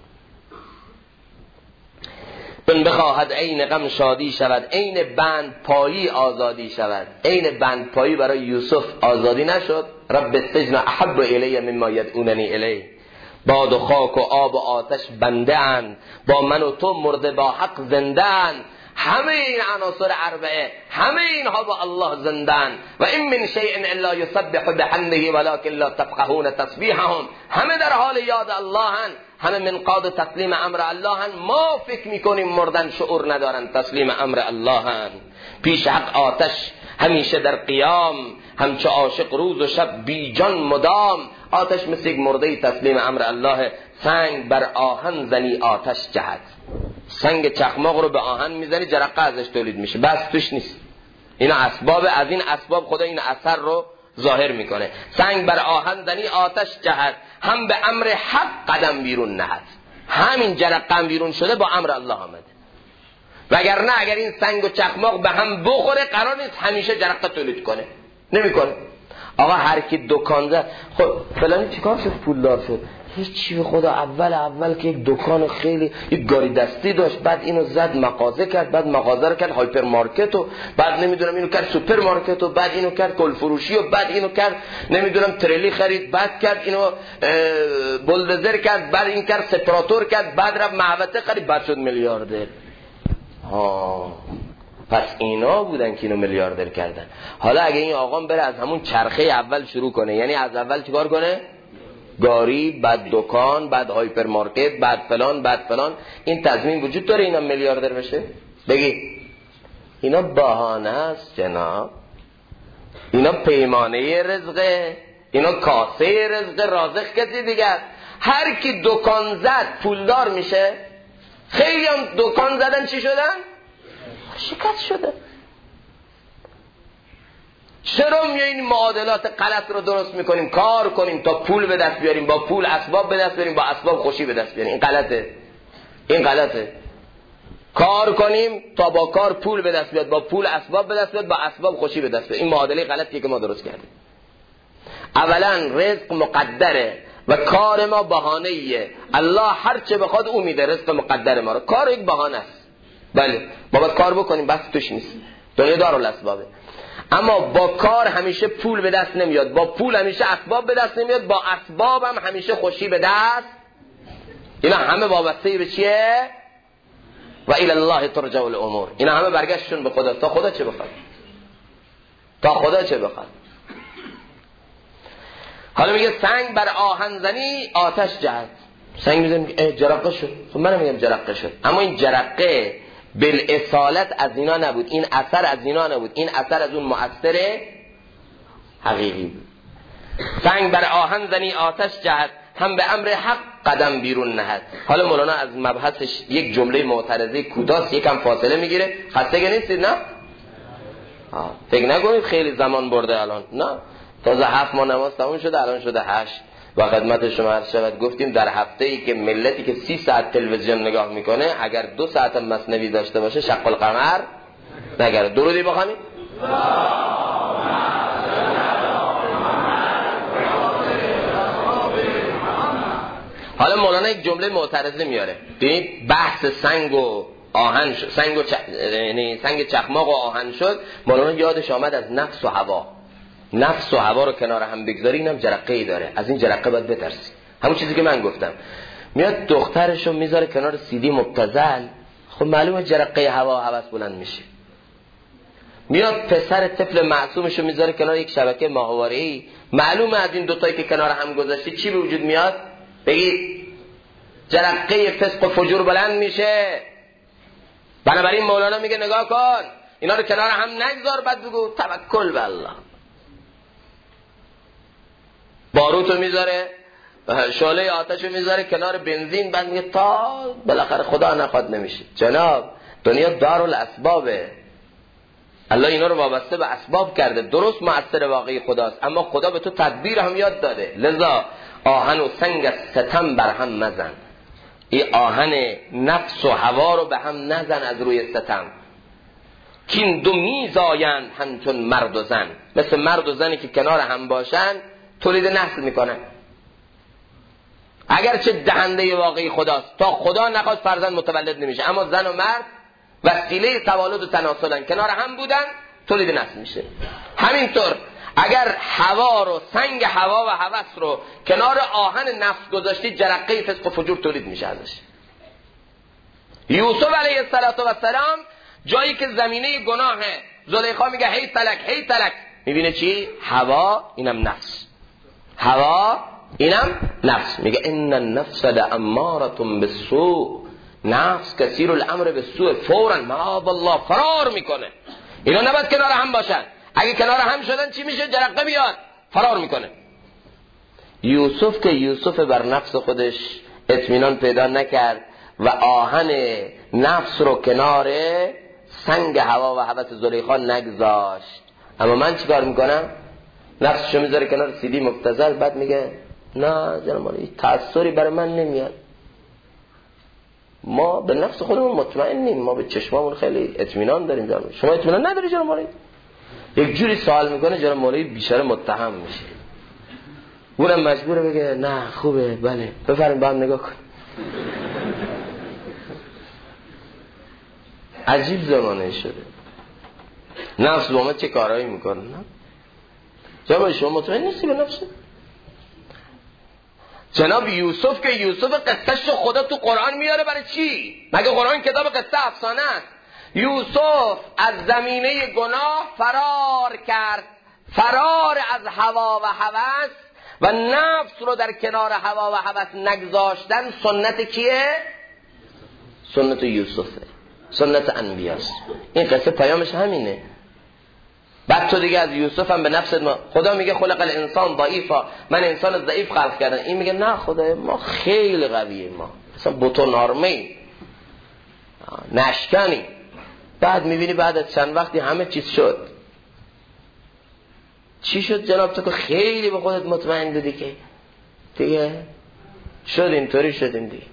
من بخواهد عین غم شادی شود، عین بند پایی آزادی شود. عین بند پایی برای یوسف آزادی نشد؟ رب السجن احب الی مما یدعوننی الیه. باد و خاک و آب و آتش بنده اند، با من و تو مرده با حق زنده اند. همه این عناصر اربعه، همه اینها با الله زندن. و این من شیء الا یسبح بحمده ولکن لا تفقهون تسبیحهم. همه در حال یاد الله هن، همه منقاد تسلیم امر الله هن. ما فکر میکنیم مردن شعور ندارن، تسلیم امر الله هن. پیش حق آتش همیشه در قیام، همچه عاشق روز و شب بی جان مدام. آتش مثل یک مرده تسلیم امر الله. سنگ بر آهن زنی آتش جهد. سنگ چخماق رو به آهن میزنی جرقه ازش تولید میشه، بس توش نیست. اینا اسباب، از این اسباب خدا این اثر رو ظاهر میکنه. سنگ بر آهن زنی آتش جهد، هم به امر حق قدم بیرون نهد. همین جرقه بیرون شده با امر الله آمده. وگرنه اگر این سنگ و چخماق به هم بخوره قرار نیست همیشه جرقه تولید کنه، نمیکنه. آقا هر کی دکان زد، خب فلانی چیکار شد پولدار شد؟ هیچی به خدا. اول که یک دکان خیلی یک گاری دستی داشت، بعد اینو زد مغازه کرد، بعد مغازه رو کرد هایپر مارکت و بعد نمیدونم اینو کرد سوپر مارکت و بعد اینو کرد کل فروشی و بعد اینو کرد نمیدونم تریلی خرید، بعد کرد اینو بولدوزر کرد، بعد این کرد سپراتور کرد، بعد رفت محوطه خرید، بعد شد میلیاردر. پس اینا بودن که اینو میلیاردر کردن. حالا اگه این آقا بره از همون چرخه اول شروع کنه، یعنی از اول چیکار کنه؟ گاری، بعد دکان، بعد هایپر مارکت، بعد فلان، بعد فلان. این تضمین وجود داره اینا میلیاردر بشه؟ بگی اینا بهانه است جناب. اینا پیمانه رزقه، اینا کاسه رزق. رازق کسی دیگر. هر کی دکان زد پولدار میشه. خیلی هم دکان زدن چی شدن؟ شکست شده. چرا این معادلات غلط رو درست میکنیم؟ کار کنیم تا پول به دست بیاریم، با پول اسباب به دست بیاریم، با اسباب خوشی به دست بیاریم. این غلطه. این غلطه. کار کنیم تا با کار پول به دست بیاد، با پول اسباب به دست بیاد، با اسباب خوشی به دست بیاد. این معادله غلطیه که ما درست کردیم. اولا رزق مقدره و کار ما بهانه‌ایه. الله هر چه بخواد او میده. رزق مقدر ما رو، کار یک بهانه است. بله ما باید کار بکنیم، بس توش نیست. دنیا دارالاسبابه. اما با کار همیشه پول به دست نمیاد، با پول همیشه اسباب به دست نمیاد، با اسباب هم همیشه خوشی به دست. اینا همه وابسته به چیه؟ و الی الله ترجع الامور. اینا همه برگشتشون به خدا. تا خدا چه بخواد؟ تا خدا چه بخواد؟ حالا میگه سنگ بر آهن زنی آتش جهد. سنگ میزنه جرقه شد. خب منم میگم جرقه شد، اما این جرقه بالاصالت از اینا نبود، این اثر از اینا نبود، این اثر از اون مؤثر حقیقی بود. سنگ بر آهن زنی آتش جهد، هم به امر حق قدم بیرون نهد. حالا مولانا از مبحثش یک جمله معترضه کوتاه یکم فاصله میگیره. خستگی نیستید نه؟ فکر نکنید خیلی زمان برده الان. نه، تازه 7 ماه نماز تموم شده، الان شده 8. و خدمت شما عرض شود گفتیم در هفته ای که ملتی که 30 ساعت تلویزیون نگاه میکنه اگر 2 ساعت مثنوی داشته باشه شق القمر نگره. درودی بخوانید. حالا مولانا مولانا یک جمله معترضه میاره. ببین بحث سنگ و آهن شد، یعنی سنگ چخماق و آهن شد، مولانا یادش آمد از نفس و هوا. نفس و هوا رو کنار هم بگذاری، اینم جرقه‌ای داره، از این جرقه باید بترسی. همون چیزی که من گفتم. میاد دخترشو میذاره کنار سیدی مبتذل، خب معلومه جرقه هوا و هوس بلند میشه. میاد پسر طفل معصومشو میذاره کنار یک شبکه ماهواره‌ای، معلومه از این دوتایی که کنار هم گذاشتی چی به وجود میاد؟ بگید جرقه فسق و فجور بلند میشه. بنابراین مولانا میگه نگاه کن، اینا رو کنار هم نگذار، بعد بگو توکل به الله. باروتو میذاره، شعله آتشو میذاره کنار بنزین، بعد میگه تا بالاخره خدا نخواد نمیشه. جناب دنیا دارالاسبابه، الله اینا رو وابسته به اسباب کرده. درست مؤثر واقعی خداست، اما خدا به تو تدبیر هم یاد داده. لذا آهن و سنگ از ستم بر هم مزن. این آهن نفس و هوا رو به هم نزن از روی ستم. کین دو میزاین همچون مرد و زن، مثل مرد و زنی که کنار هم باشن تولید نسل میکنن. اگرچه دهنده واقعی خداست، تا خدا نخواست فرزند متولد نمیشه، اما زن و مرد وسیله تولد و تناسلن، کنار هم بودن تولید نسل میشه. همینطور اگر هوا رو، سنگ هوا و هوس رو کنار آهن نفس گذاشتی، جرقه فسق و فجور تولید میشه ازش. یوسف علیه السلام جایی که زمینه گناهه، زلیخا میگه هی تلک هی تلک، میبینه چی؟ هوا، اینم نفس. هوا اینم نفس. میگه ان النفس لاماره بالسوء، نفس کثیر الامر بالسوء، فورا معاذ الله فرار میکنه. اینا نباید کنار هم باشن. اگه کنار هم شدن چی میشه؟ جرقه بیاد فرار میکنه. یوسف که یوسف بر نفس خودش اطمینان پیدا نکرد و آهن نفس رو کنار سنگ هوا و هوس زلیخا نگذاشت. اما من چیکار میکنم؟ نفسشو میذاره کنار سیدی مبتذل، بعد میگه نه جناب تأثیری برای من نمیاد. ما به نفس خودمون مطمئنیم، ما به چشمامون خیلی اطمینان داریم. جناب شما اطمینان نداری جناب مولوی؟ یک جوری سوال میکنه جناب مولوی بیچاره متهم میشه، اونم مجبوره بگه نه خوبه بله بفرمایید با هم نگاه کن. عجیب زمانه شده. نفس با ما چه کارهایی میکنه؟ نه جناب شما مطمئن نیستی به نفسه؟ جناب یوسف که یوسف قصهش رو خدا تو قرآن میاره برای چی؟ مگه قرآن کتاب قصه افسانه است؟ یوسف از زمینه گناه فرار کرد، فرار از هوا و هوس و نفس رو در کنار هوا و هوس نگذاشتن. سنت کیه؟ سنت یوسفه، سنت انبیاست. این قصه پیامش همینه. بعد تو دیگه از یوسف هم به نفست ما، خدا میگه خلق الانسان ضعیفا، من انسان ضعیف خلق کردم. این میگه نه خدای ما خیلی قویه، ما اصلا بوتون آرمه نشکنی. بعد میبینی بعد از چند وقتی همه چیز شد. چی شد جناب؟ تو که خیلی به خودت مطمئن بودی که دیگه شد، اینطوری شدیم دیگه.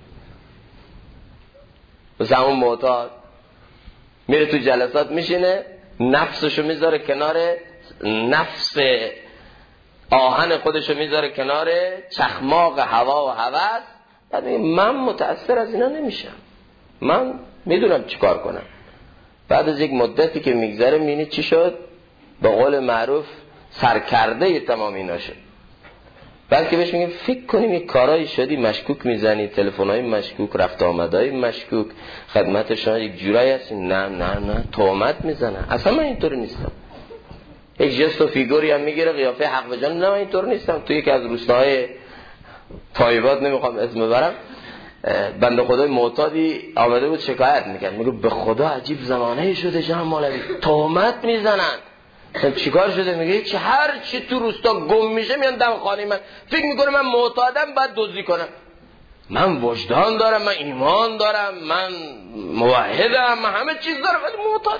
بس همون معتاد میره تو جلسات میشینه، نفسشو میذاره کنار، نفس آهن خودشو میذاره کنار چخماق هوا و هوس، بعد میگه من متأثر از اینا نمیشم، من میدونم چیکار کنم. بعد از یک مدتی که میگذره میبینی چی شد؟ به قول معروف سرکرده تمام اینا شد. بعد که بهش میگه فکر کنیم یک کارایی شدی، مشکوک میزنی، تلفن‌های مشکوک، رفت آمدهای مشکوک، خدمت شما یک جورایی هستی. نه تهمت میزنه، اصلا من اینطوری نیستم. یک جست و فیگوری هم میگیره قیافه حق به جان، نه من اینطور نیستم. توی یکی از روستاهای طایبات، نمیخوام اسم ببرم، بنده خدای معتادی آمده بود شکایت میکرد، میگه به خدا عجیب زمانه شده جناب مولوی، تهمت میزنن. چیکار شده؟ میگه چه هر چی تو روستا گم میشه میان دم خانه من، فکر میکنه من معتادم بعد دزدی کنم. من وجدان دارم، من ایمان دارم، من موحدم، من همه چیز دارم، ولی معتاد.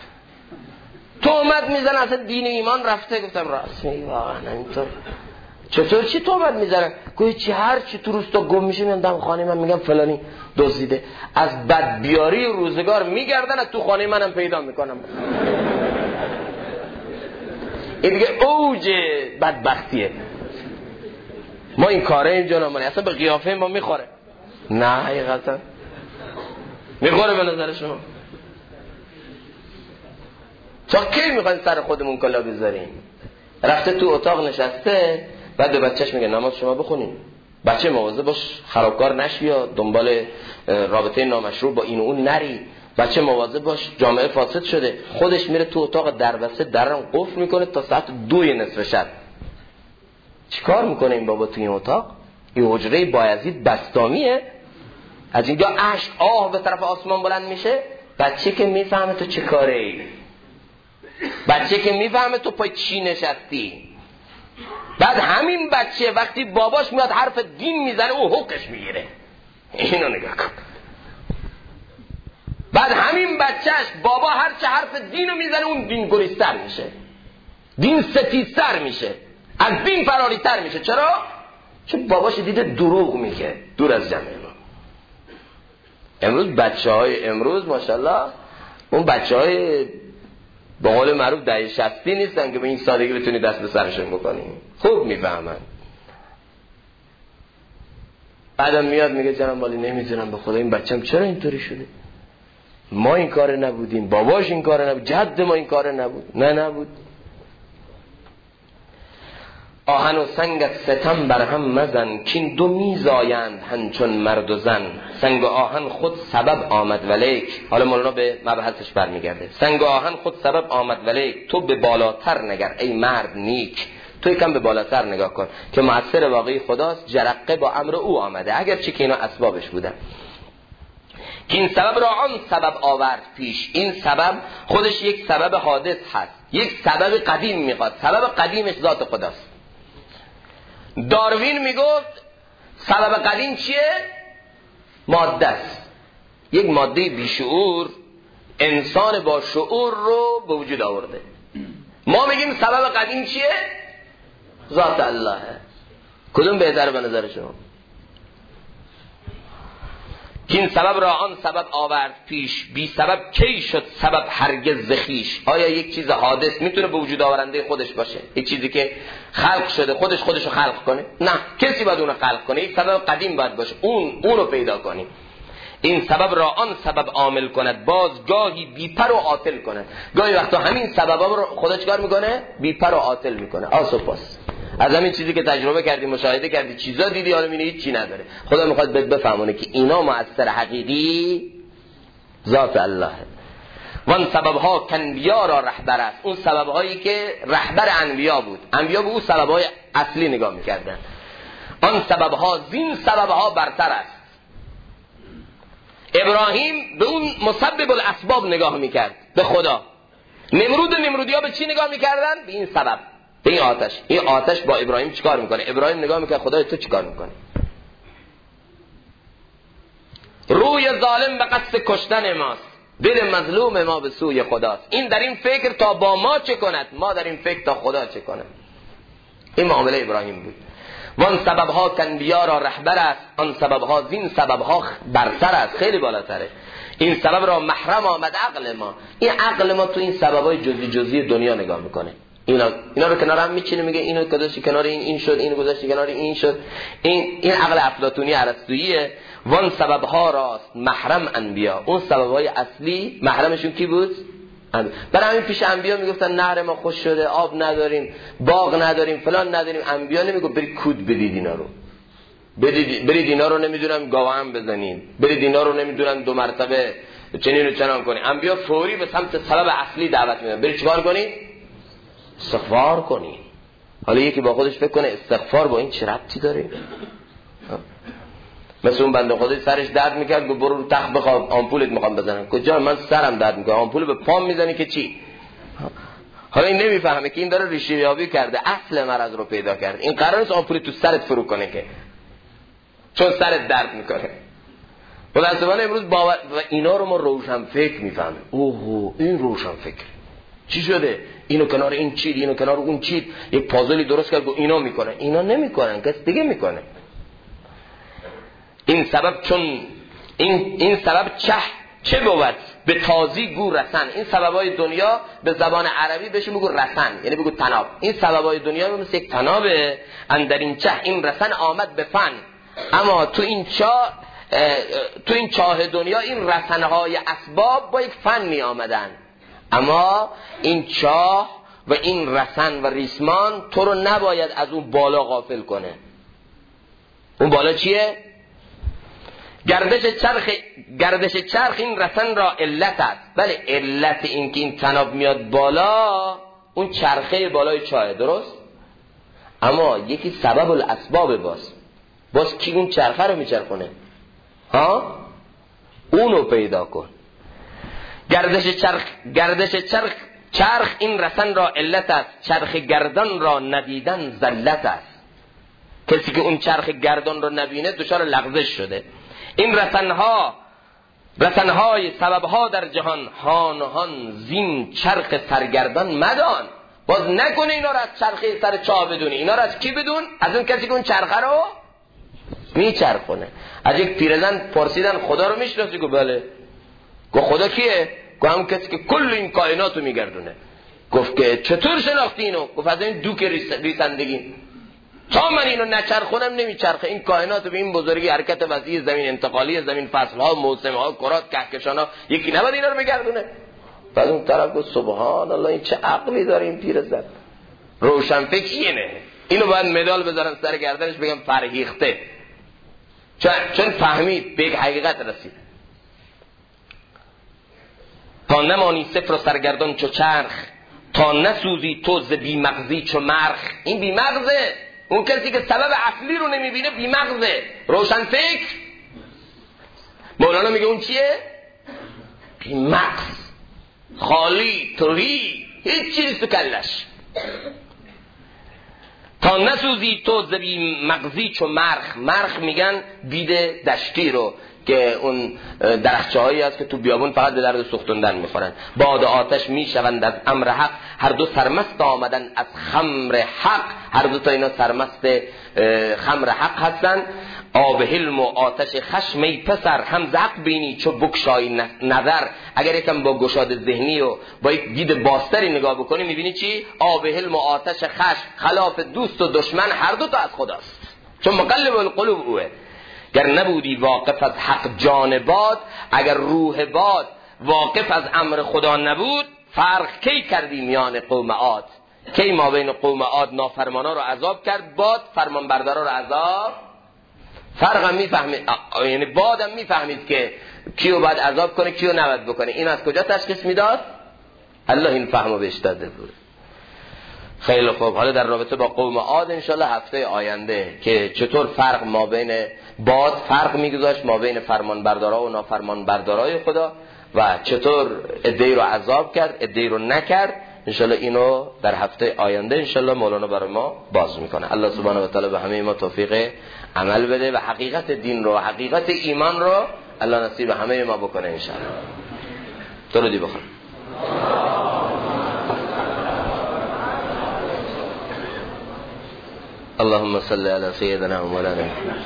تهمت میزنن، اصلا دین ایمان رفته. گفتم راست میگی واقعا اینطور. چطور چی تهمت میزنن؟ گویا چی هر چی تو روستا گم میشه میان دم خانه من، میگم فلانی دزدیده. از بدبیاری روزگار میگردن، از تو خانه منم پیدا میکنم. این دیگه اوج بدبختیه. ما این کاره اینجا نمانی اصلا به قیافه ما میخوره. نه حقیقتا میخوره به نظر شما؟ تا کی میخوایم سر خودمون کلا بذاریم؟ رفته تو اتاق نشسته، بعد به بچهش میگه نماز شما بخونین. بچه مواظب باش خرابکار نشی یا دنبال رابطه نامشروع با این و اون نری. بچه مواظب باش جامعه فاسد شده. خودش میره تو اتاق دربسته، درم قفل میکنه تا ساعت 2 نصف شب. چیکار میکنه این بابا تو این اتاق؟ این حجره بایزید بستامیه. از اینجا اشک آه به طرف آسمان بلند میشه. بچه که میفهمه تو چه کاره ای، بچه که میفهمه تو پای چی نشستی. بعد همین بچه وقتی باباش میاد حرف دین میزنه او حقش میگیره. اینو نگاه کن. بعد همین بچهش بابا هرچه حرف دینو میزنه اون دین گریستر میشه، دین ستیزتر میشه، از دین فراریتر میشه. چرا؟ چون باباش دیده دروغ میگه دور از جمعه ما. امروز بچهای امروز ماشاءالله اون بچهای به قول معروف دهه 60 نیستن که به این سادگی بتونی دست به سرشون بکنی. خوب میفهمن. بعدم میاد میگه جناب والی نمیدونم به خدا این بچم چرا اینطوری شده. ما این کار نبودیم، باباش این کار نبود، جد ما این کار نبود. نه نبود. آهن و سنگت ستم بر هم مزن، کین دو میزایند همچون مرد و زن. سنگ و آهن خود سبب آمد ولیک. حالا مولانا به مبحثش برمیگرده. سنگ و آهن خود سبب آمد ولیک، تو به بالاتر نگر ای مرد نیک. تو یکم به بالاتر نگاه کن که مؤثر واقعی خداست، جرقه با امر او آمده، اگر چه که اینا اسبابش بودن. که این سبب را آن سبب آورد پیش. این سبب خودش یک سبب حادث هست، یک سبب قدیم میخواد. سبب قدیمش ذات خداست. داروین میگفت سبب قدیم چیه؟ ماده است. یک ماده بیشعور انسان با شعور رو به وجود آورده. ما میگیم سبب قدیم چیه؟ ذات الله. کدوم بهتره به نظر شما؟ که این سبب را آن سبب آورد پیش، بی سبب کی شد سبب هرگز زخیش. آیا یک چیز حادث میتونه به وجود آورنده خودش باشه؟ یک چیزی که خلق شده خودشو خلق کنه؟ نه، کسی باید اونو خلق کنه. یک سبب قدیم باید باشه، اونو پیدا کنیم. این سبب را آن سبب عامل کند، باز گاهی بی پر و عاطل کند. گاهی وقتا همین سببا رو خدا چیکار میکنه؟ بی پر و عاطل میکنه. آس و پاس. از همین چیزی که تجربه کردی، مشاهده کردی، چیزا دیدی، حالا میبینی هیچ چی نداره. خدا میخواد بفهمونه که اینا مؤثر حقیقی ذات الله. وان سببها کنبیا را رهبر است. اون سببهایی که رهبر انبیا بود، انبیا به اون سببهای اصلی نگاه میکردن. آن سببها زین سببها برتر است. ابراهیم به اون مسبب الاسباب نگاه میکرد، به خدا. نمرود و نمرودی‌ها به چی نگاه میکردن؟ به این سبب، به این آتش. این آتش با ابراهیم چیکار میکنه؟ ابراهیم نگاه میکنه خدای تو چیکار میکنه؟ روی ظالم به قصد کشتن ماست، دل مظلوم ما به سوی خداست. این در این فکر تا با ما چه کند، ما در این فکر تا خدا چه کند. این معامله ابراهیم بود. وان سببها کنبیا را رهبر است، آن سببها زین سببها برتر است، خیلی بالاتره. این سبب را محرم آمد عقل ما. این عقل ما تو این سببهای جزئی دنیا نگاه میکنه. اینا رو کنار هم میچینه، میگه اینو گذاشتی کنار این شد، اینو گذاشتی کنار این شد. این عقل افلاطونی ارسطوییه. وان سببها راست محرم انبیا. اون سببهای اصلی محرمشون کی بود؟ برای همین پیش انبیا میگفتن نهر ما خوش شده، آب نداریم، باغ نداریم، فلان نداریم. انبیا نمیگفت برید کود بدید اینا رو، برید اینا رو نمیدونم گاوهم بزنین، برید اینا رو نمیدونم 2 مرتبه چنین و چنان کنین. انبیا فوری به سمت سبب اصلی دعوت میدن. برید چیکار کنین؟ استغفار کنین. حالا یکی با خودش فکر کنه استغفار با این چه ربطی داره؟ مثل اون بنده خدای سرش درد میکرد، گفت برو رو تخت بخواب، آمپولت میخوام بزنم. کجا؟ من سرم درد میکنه. آمپول به پام میزنی که چی؟ حالا این نمیفهمه که این داره ریشه یابی کرده، اصل مرض رو پیدا کرده. این قرار نیست آمپول تو سرت فرو کنه که، چون سرت درد میکنه. متأسفانه امروز با اینا رو ما روشن فکر میفهمیم. اوه این روشن فکر چی شده؟ اینو کنار این چید، اینو کنار اون چید، یک پازلی درست کرد گفت اینا میکنه. اینا نمیکنن، کس دیگه میکنه. این سبب چون این سبب چه بود؟ به تازی گو رسن. این سببای دنیا به زبان عربی بهش بگو رسن، یعنی بگو تناب. این سببای دنیا مثل یک تنابه. اندر این چه این رسن آمد به فن، اما تو این چا تو این چاه دنیا این رسنهای اسباب با یک فنی آمدن، اما این چاه و این رسن و ریسمان تو رو نباید از اون بالا غافل کنه. اون بالا چیه؟ گردش چرخ این رسن را علت است. بله، علت این که این تناب میاد بالا اون چرخه بالای چاه، درست؟ اما یکی سبب الاسباب باز کی اون چرخه رو میچرخونه؟ اونو پیدا کن. گردش چرخ این رسن را علت است، چرخ گردان را ندیدن ذلت است. کسی که اون چرخ گردان رو نبینه دچار لغزش شده. این رسنهای سببها در جهان، هان زین چرخ سرگردان مدان. باز نکنه اینا رو از چرخه سر چاه بدونی. اینا رو از کی بدون؟ از اون کسی که اون چرخه رو میچرخونه. از یک پیرزن پرسیدن خدا رو میشناسی؟ گفت بله. گفت خدا کیه؟ گفت هم کسی که کل این کائنات رو میگردونه. گفت که چطور شناختی اینو؟ گفت از این دوک ریسندگی، تا من اینو نچرخونم نمیچرخه. این کائنات به این بزرگی، حرکت وسیع زمین، انتقالی زمین، فصلها، موسمها، کرات، کهکشانها، یکی نباید اینا رو بگردونه؟ بعد اون طرف گفت سبحان الله، این چه عقلی داره این پیرزن، روشنفکر اینه. اینو باید مدال بذارن سر گردنش بگم فرهیخته، چون فهمید، به یک حقیقت رسید. تا نمانی صفر و سرگردان چو چرخ، تا نسوزی تو ز بیمغزی چو مرخ. این بیمغزه، اون کسی که سبب اصلی رو نمیبینه بیمغزه، روشنفکر. مولانا میگه اون چیه؟ بیمغز، خالی، توهی، هیچ چیز تو کلش. تا نسوزی تو ز بیمغزی چو مرخ میگن بید دشتی رو که اون درخچه هایی هست که تو بیابون فقط به درد سوختوندن میخورن. باد آتش میشوند از امر حق، هر دو سرمست آمدن از خمر حق. هر دو تا اینا سرمست خمر حق هستن. آب حلم و آتش خشم ای پسر، هم حق بینی چو بکشای نظر. اگر یکم با گشاد ذهنی و با یک دید باستری نگاه بکنی میبینی چی؟ آب حلم و آتش خشم، خلاف دوست و دشمن هر دو تا از خداست، چون مقلب القلوب اوه. گر نبودی واقف از حق جان باد، اگر روح باد واقف از امر خدا نبود، فرق کی کردی میان قوم عاد؟ کی ما بین قوم عاد نافرمانا رو عذاب کرد، باد فرمانبردارا رو عذاب. فرقم میفهمید، یعنی بادم میفهمید که کیو باید عذاب کنه کیو نباید بکنه. این از کجا تشخیص میداد؟ الله این فهمو بهش داده بود. خیلی خوب، حالا در رابطه با قوم عاد انشالله هفته آینده که چطور فرق ما بین باد فرق میگذاشت ما بین فرمانبردارا و نافرمانبردارای خدا و چطور عده‌ای رو عذاب کرد عده‌ای رو نکرد. انشالله اینو در هفته آینده انشالله مولانا برای ما باز میکنه. الله سبحانه و تعالی به همه ما توفیق عمل بده و حقیقت دین رو، حقیقت ایمان رو الله نصیب همه ما بکنه انشالله. درودی بخون. اللهم صل على سيدنا ومولانا محمد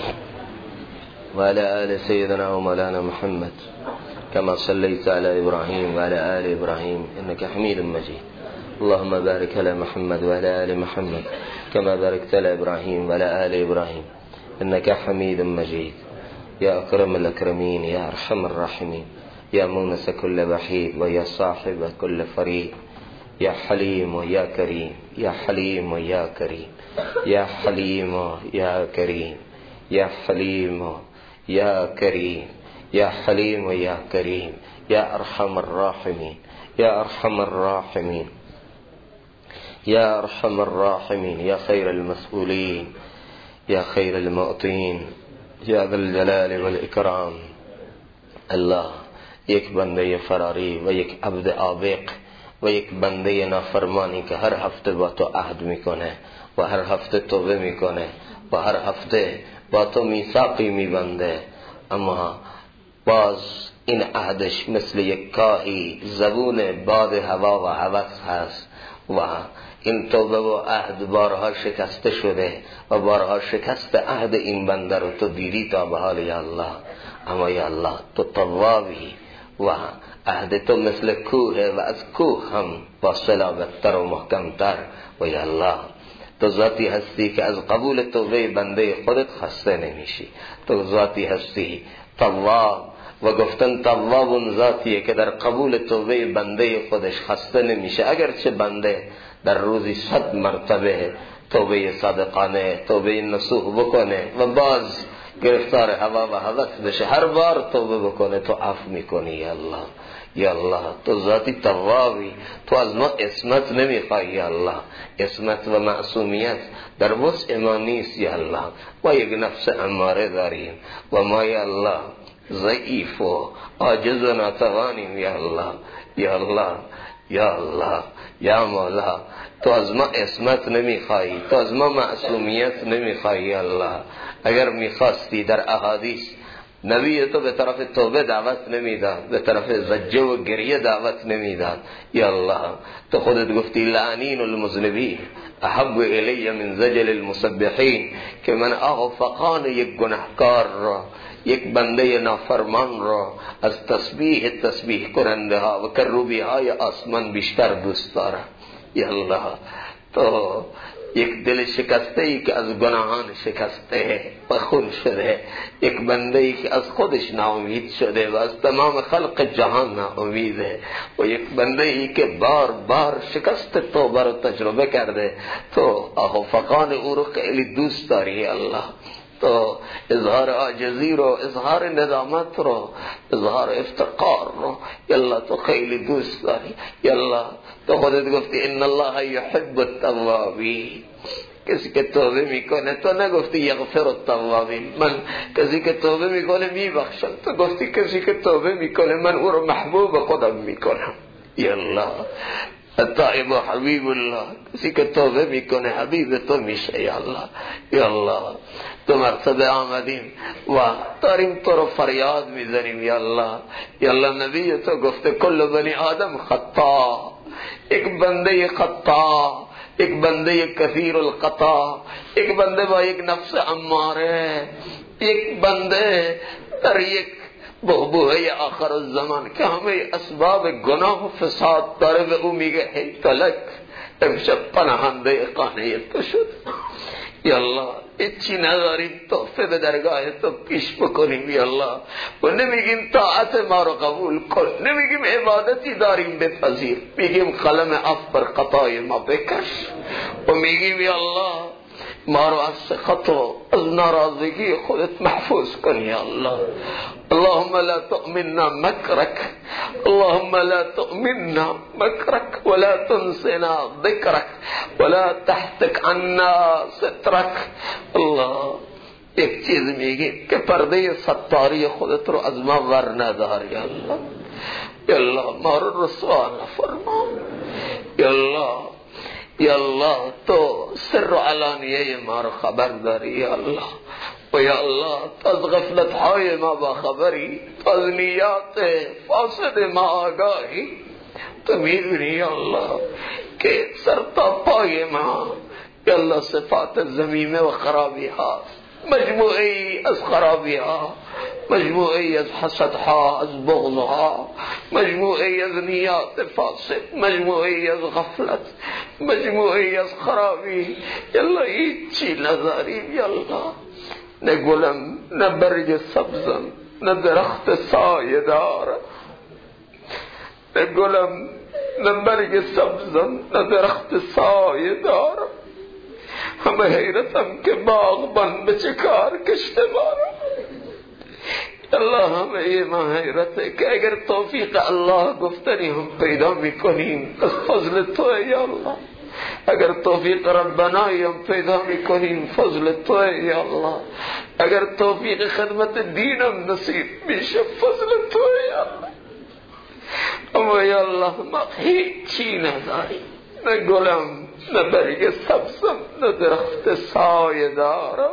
وعلى آل سيدنا ومولانا محمد كما صليت على إبراهيم وعلى آل إبراهيم إنك حميد مجيد. اللهم بارك على محمد وعلى آل محمد كما باركت على إبراهيم وعلى آل إبراهيم إنك حميد مجيد. يا أكرم الأكرمين، يا أرحم الراحمين، يا مونس كل وحيد ويا صاحب كل فريد، يا حليم ويا كريم، يا حليم ويا كريم، يا حليم يا كريم، يا حليم يا كريم، يا حليم يا كريم، يا أرحم الراحمين، يا أرحم الراحمين، يا أرحم الراحمين، يا خير المسؤولين، يا خير المعطين، يا ذا الجلال والإكرام. الله، یک بنده فراری و یک عبد عابق و یک بنده نافرمانی که هر هفته با تو عهد میکنه و هر هفته توبه میکنه و هر هفته با تو میثاقی میبنده، اما باز این عهدش مثل یک کاهی زبون باد هوا و هوس هست و این توبه و عهد بارها شکسته شده و بارها شکست عهد این بنده رو تو دیدی تا به حال. یا الله، اما یا الله تو توابی و عهد تو مثل کوه و از کوه هم با صلابتر و محکمتر. و یا الله تو ذاتی هستی که از قبول توبه بنده خودت خسته نمیشی. تو ذاتی هستی تواب، و گفتن تواب ذاتیه که در قبول توبه بنده خودش خسته نمیشه. اگرچه بنده در روزی 100 مرتبه توبه صادقانه، توبه نصوح بکنه و باز گرفتار هوا و هوس بشه، هر بار توبه بکنه تو عفو میکنی. یا الله، یا الله، تو ذاتی توابی، تو از ما اسمت نمیخوای. یا الله، اسمت و معصومیت در وسع ما نیست. یا الله، ما یک نفس اماره داریم و ما یا الله ضعیف و عاجز و ناتوانیم. یا الله، یا الله، یا الله، یا مولا، تو از ما اسمت نمیخوایی، تو از ما معصومیت نمیخوایی. یا الله، اگر میخواستی در احادیث نبی تو به طرف توبه دعوت نمیداد، به طرف زجه و گریه دعوت نمیداد. یا الله، تو خودت گفتی لعنین المذنبین احب الی من زجل المسبحین، که من آفقان یک گناهکار را، یک بنده نافرمان را از تسبیح کننده ها و کروبی های آسمان بیشتر دوست دارم. یا الله، تو یک دل شکسته ای که از گناهان شکسته و خون شده، یک بنده ای که از خودش ناامید شده و از تمام خلق جهان ناامیده، و یک بنده ای که بار بار شکست توبه رو تجربه کرده، تو آخفقان او رو خیلی دوست داری. الله، تو اظهار عاجزی رو، اظهار ندامت رو، اظهار افتقار رو یالله تو خیلی دوست داری. یالله، تو خودت گفتی ان الله یحب التوابین، کسی که توبه میکنه، تو نگفتی یغفر التوابین، من کسی که توبه میکنه میبخشم، تو گفتی کسی که توبه میکنه من او رو محبوب خودم میکنم. یالله، التائب حبیب الله، کسی که توبه میکنه حبیب تو میشه. یا الله، یا الله، تو مرتبه آمدیم و داریم تو رو فریاد میزنیم. یا الله، یا الله، نبی تو گفته کل بنی آدم خطا، یک بنده خطا، یک بنده کثیر الخطا، یک بنده با یک نفس اماره، یک بنده در یک بحبوحه آخر الزمان که همه اسباب گناه و فساد داره، به او میگه هیتلک امشب پناهنده قانه تو شد. یالله، هیچی نداریم تحفه به درگاه تو پیش بکنیم. یالله، و نمیگیم طاعت ما رو قبول کن، نمیگیم عبادتی داریم بپذیر، میگیم قلم عفو بر خطای ما بکش، و میگیم یالله ما رو از سخط و از ناراضگی خودت محفوظ کن. یا الله، اللهم لا تؤمننا مكرك، اللهم لا تؤمننا مكرك ولا تنسنا ذكرك ولا تحتك عنا سترك. الله، یک چیز میگی که پرده ستاری خودت رو از ما ور ندار. یا الله، یا الله، ما رو رسوا نفرما. یا الله، یا الله، تو سر و علانیه ما رو خبر داری. یا الله، و یا الله، تو از غفلت های ما با خبری، تو از نیات فاسد ما آگاهی، تو میدونی یا الله که سر تا پای ما یا الله صفات زمیمه و خرابی ها، مجموعی از خرابی ها، مجموعی از حسد ها، از بغض ها، مجموعی از نیات فاسد، مجموعی از غفلت، مجموعی از خرابی. یالله هیچی نداریم. یالله، نه گلم، نه برگ سبزم، نه درخت سایه دارم، نه گلم، نه برگ سبزم، نه درخت سایه دارم. همه حیرتم که باغبان به چه کار کشته بارم. الله، همه ما حیرته که اگر توفیق الله گفتنی هم پیدا میکنیم از فضل تو. یا الله، اگر توفیق ربنایی هم پیدا میکنیم فضل تو. یا الله، اگر توفیق خدمت دینم نصیب میشه فضل تو. یا الله، اما یا الله ما هیچی نداریم، نه گلم، نه برگ سبزم، نه درخت سایه دارم.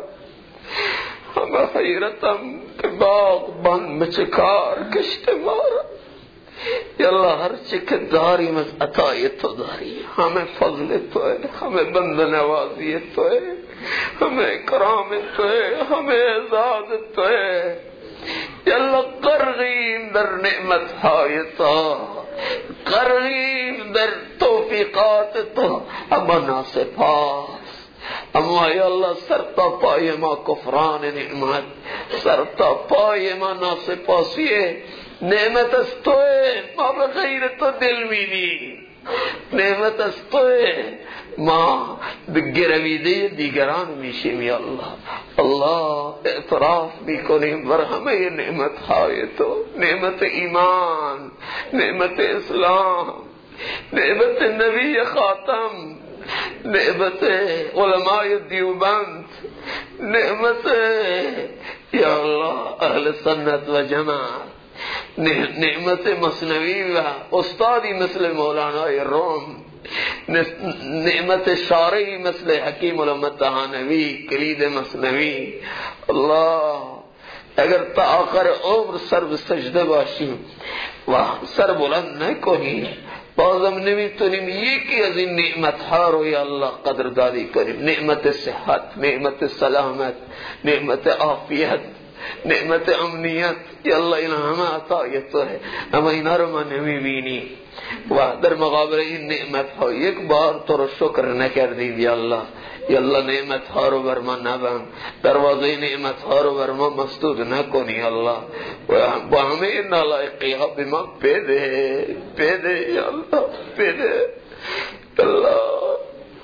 همه حیرتم که باغبان به چه کار کشته مارم. یالله، هر چه که داریم از عطای تو داری، همه فضل توه، همه بند نوازی توه، همه اکرام توه، همه اعزاز توه. یالله، غرقیم در نعمتهای تو، غرقیم در توفیقات تو، اما ناسپاس، اما ای الله سر تا پای ما کفران نعمت، سر تا پای ما ناسپاسی نعمت از توه، ما به غیر تو دل میدیم، نعمت از توه، ما به گرویده دیگران میشیم. یا الله، الله اعتراف میکنیم بر همه نعمت های تو، نعمت ایمان، نعمت اسلام، نعمت نبی خاتم، نعمت علماء دیوبند، نعمت یا الله اهل سنت و جماعت، نعمت مثنوی و استادی مثل مولانای روم، نعمت شارعی مثل حکیم الامت تهانوی، کلید مثنوی. الله اگر تا آخر عمر سر به سجده باشیم و سر بلند نکنیم، بازم نمیتونیم یکی از این نعمت ها رو یا الله قدردانی کنیم. نعمت صحت، نعمت سلامت، نعمت عافیت، نعمت امنیت، یا الله این همه عطای تو ہے، اما اینا رو ما نمیبینیم و در مقابل این نعمت ها یک بار تو رو شکر نکردیم. یا الله، یا الله نعمت ها رو بر ما نبند، دروازه نعمت ها رو بر ما مسدود نکنی. یا الله با همه نالایقی ها به ما بده یا الله، بده. الله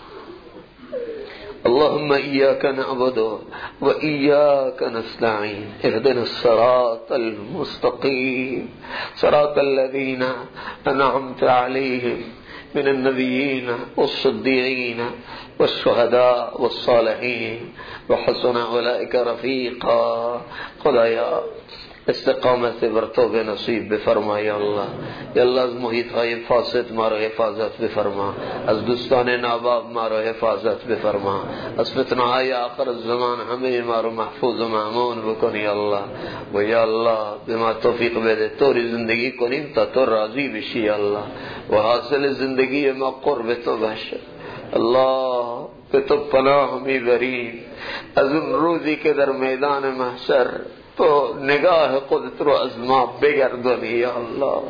اللهم إياك نعبد وإياك نستعين اهدنا الصراط المستقيم صراط الذين أنعمت عليهم من النبيين والصديقين والشهداء والصالحين وحسن أولئك رفيقا. خدایا استقامت بر تو به نصیب بفرما. یا الله، یا الله از محیط های فاسد ما را حفاظت بفرما، از دوستان ناباب ما را حفاظت بفرما، از فتنه های آخر الزمان همه ما را محفوظ و مأمون بکن. یا الله و یا الله به ما توفیق بده طوری زندگی کنیم تا تو راضی بشی. یا الله و حاصل زندگی ما قرب تو باشه. الله به تو پناه میبریم از اون روزی که در میدان محشر تو نگاه خودت رو از ما بگردانی. یا الله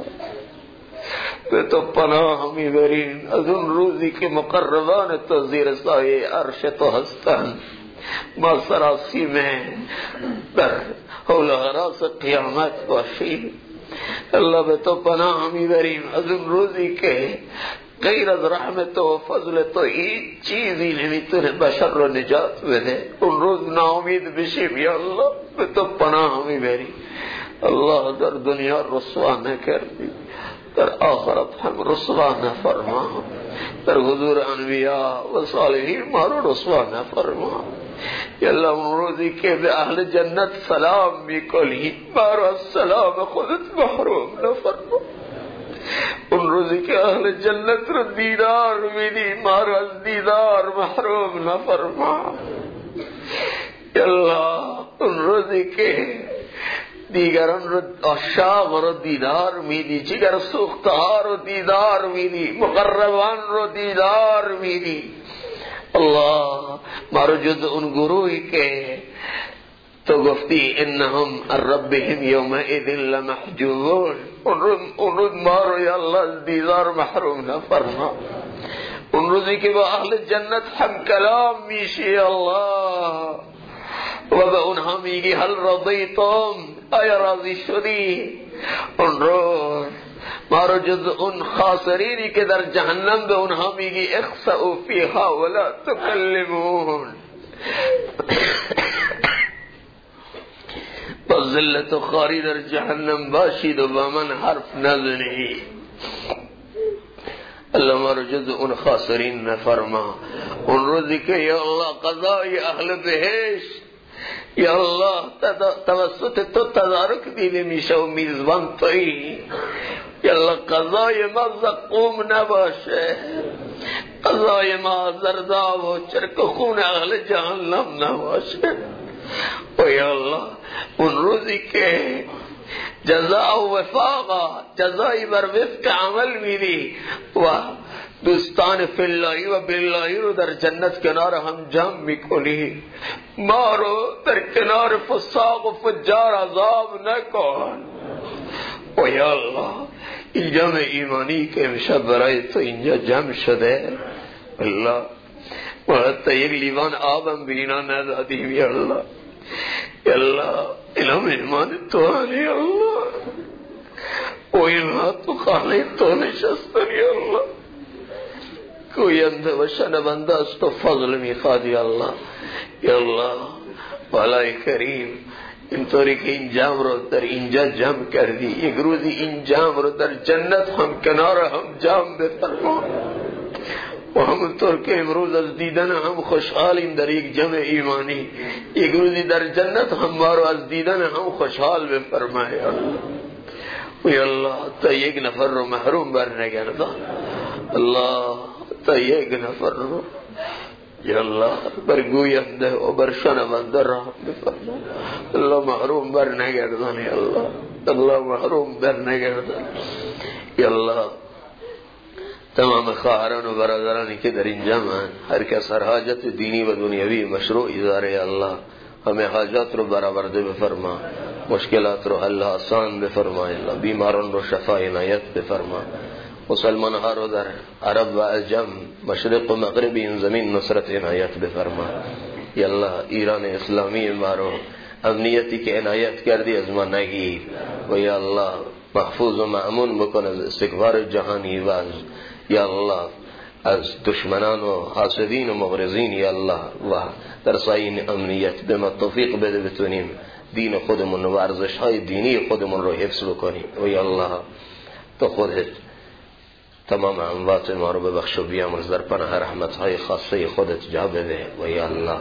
به تو پناه میبریم از اون روزی که مقربان تو زیر سایه عرش تو هستند، ما سراسیمه در حول و حراس قیامت باشیم. الله به تو پناه میبریم از اون روزی که غیر از رحمت و فضل تو هیچ چیزی نمیتونه بشر رو نجات بده. اون روز ناامید بشیم. یا الله به تو پناه میبریم. الله در دنیا رسوا نکردی، در آخرت هم رسوا نفرما، در حضور انبیاء و صالحین ما رو رسوا نفرما. یا الله اون روزی که به اهل جنت سلام میکنی ما رو از سلام خودت محروم نفرما. اون روزی که اهل جنت رو دیدار میدی ما رو از دیدار محروم نفرما. یا الله اون روزی که دیگران رو عاشق رو دیدار میدی، جگر سوخته ها رو دیدار میدی، مقربان رو دیدار میدی، الله ما رو جز اون گروهی که تو گفتی انهم الربهم یومئذ لمحجوبون، اون روز ما رو یا الله از دیدار محروم نفرما. اون روزی که با اهل جنت هم کلام میشی الله و به اونها میگی هل رضیتم، آیا راضی شدی؟ اون روز ما رو جز اون خاسرینی که در جهنم به اونها میگی اخسئوا فیها ولا تکلمون، با ذلت و خاری در جهنم باشید و با من حرف نزنید. الله ما رو جز اون خاسرین نفرما. اون روزی که یا الله قضای اهل بهشت یا الله توسط تو تدارک دیده میشه و میزبان تویی. یا الله قضای ما زقوم نباشه، قضای ما زرداب و چرک خون اهل جهنم نباشه. و یا الله اون روزی که جزاء و وفاقا، جزایی بر وفق عمل میدی و دوستان فلایی و باللهی رو در جنت کنار هم جمع میکنی، ما رو در کنار فساق و فجار عذاب نکن. و یا الله این جمع ایمانی که امشب برای تو اینجا جمع شده الله و حتی یک لیوان آبم به اینا ندادیم یا الله. یا الله اینا مهمان تو هنی یا الله، و اینها تو خانه تو نشستن یا الله. گوینده و شنونده است و فضل میخواد یا الله. یا الله والای کریم اینطوری که این جمع رو در اینجا جمع کردی، یک روزی این جمع رو در جنت هم کنار هم جمع بفرما، و همونطور که امروز از دیدن هم خوشحالیم در یک جمع ایمانی، یک روزی در جنت هم ما رو از دیدن هم خوشحال بفرمای یا الله. و یا الله تا یک نفر رو محروم بر نگردان الله، تا یک نفر رو یا الله بر گوینده و بر شنونده رحم بفرما. الله محروم بر نگردان یا الله، الله محروم بر نگردان یا الله. تمام خواهران و برادرانی که در این جمعن، هر کس هر حاجت دینی و دنیوی مشروعی داره یا الله، همه حاجات رو برآورده بفرما، مشکلات رو حل آسان بفرما یا الله، بیماران رو شفای عنایت بفرما. مسلمان ها رو در عرب و عجم، مشرق و مغرب این زمین نصرت عنایت بفرما یا الله. ایران اسلامی ما رو امنیتی که عنایت کردی از ما نگیر و یا الله محفوظ و مأمون بکن از استکبار جهانی و یا الله از دشمنان و حاسدین و مغرضین یا الله. و در سایه امنیت به ما توفیق بده بتونیم دین خودمون و ارزش های دینی خودمون رو حفظ بکنیم و یا الله تو خودت تمام اموات ما رو ببخش و بیامرز، در پناه رحمت های خاصه خودت جا بده و یا الله.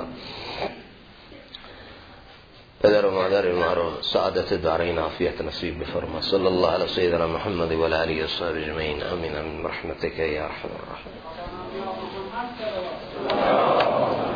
پدر و مادر ما رو سعادت دارین عافیت نصیب بفرما. صلی الله علی سیدنا محمد و علی آله و صحبه اجمعین. آمین. من رحمتک یا ارحم الراحمین.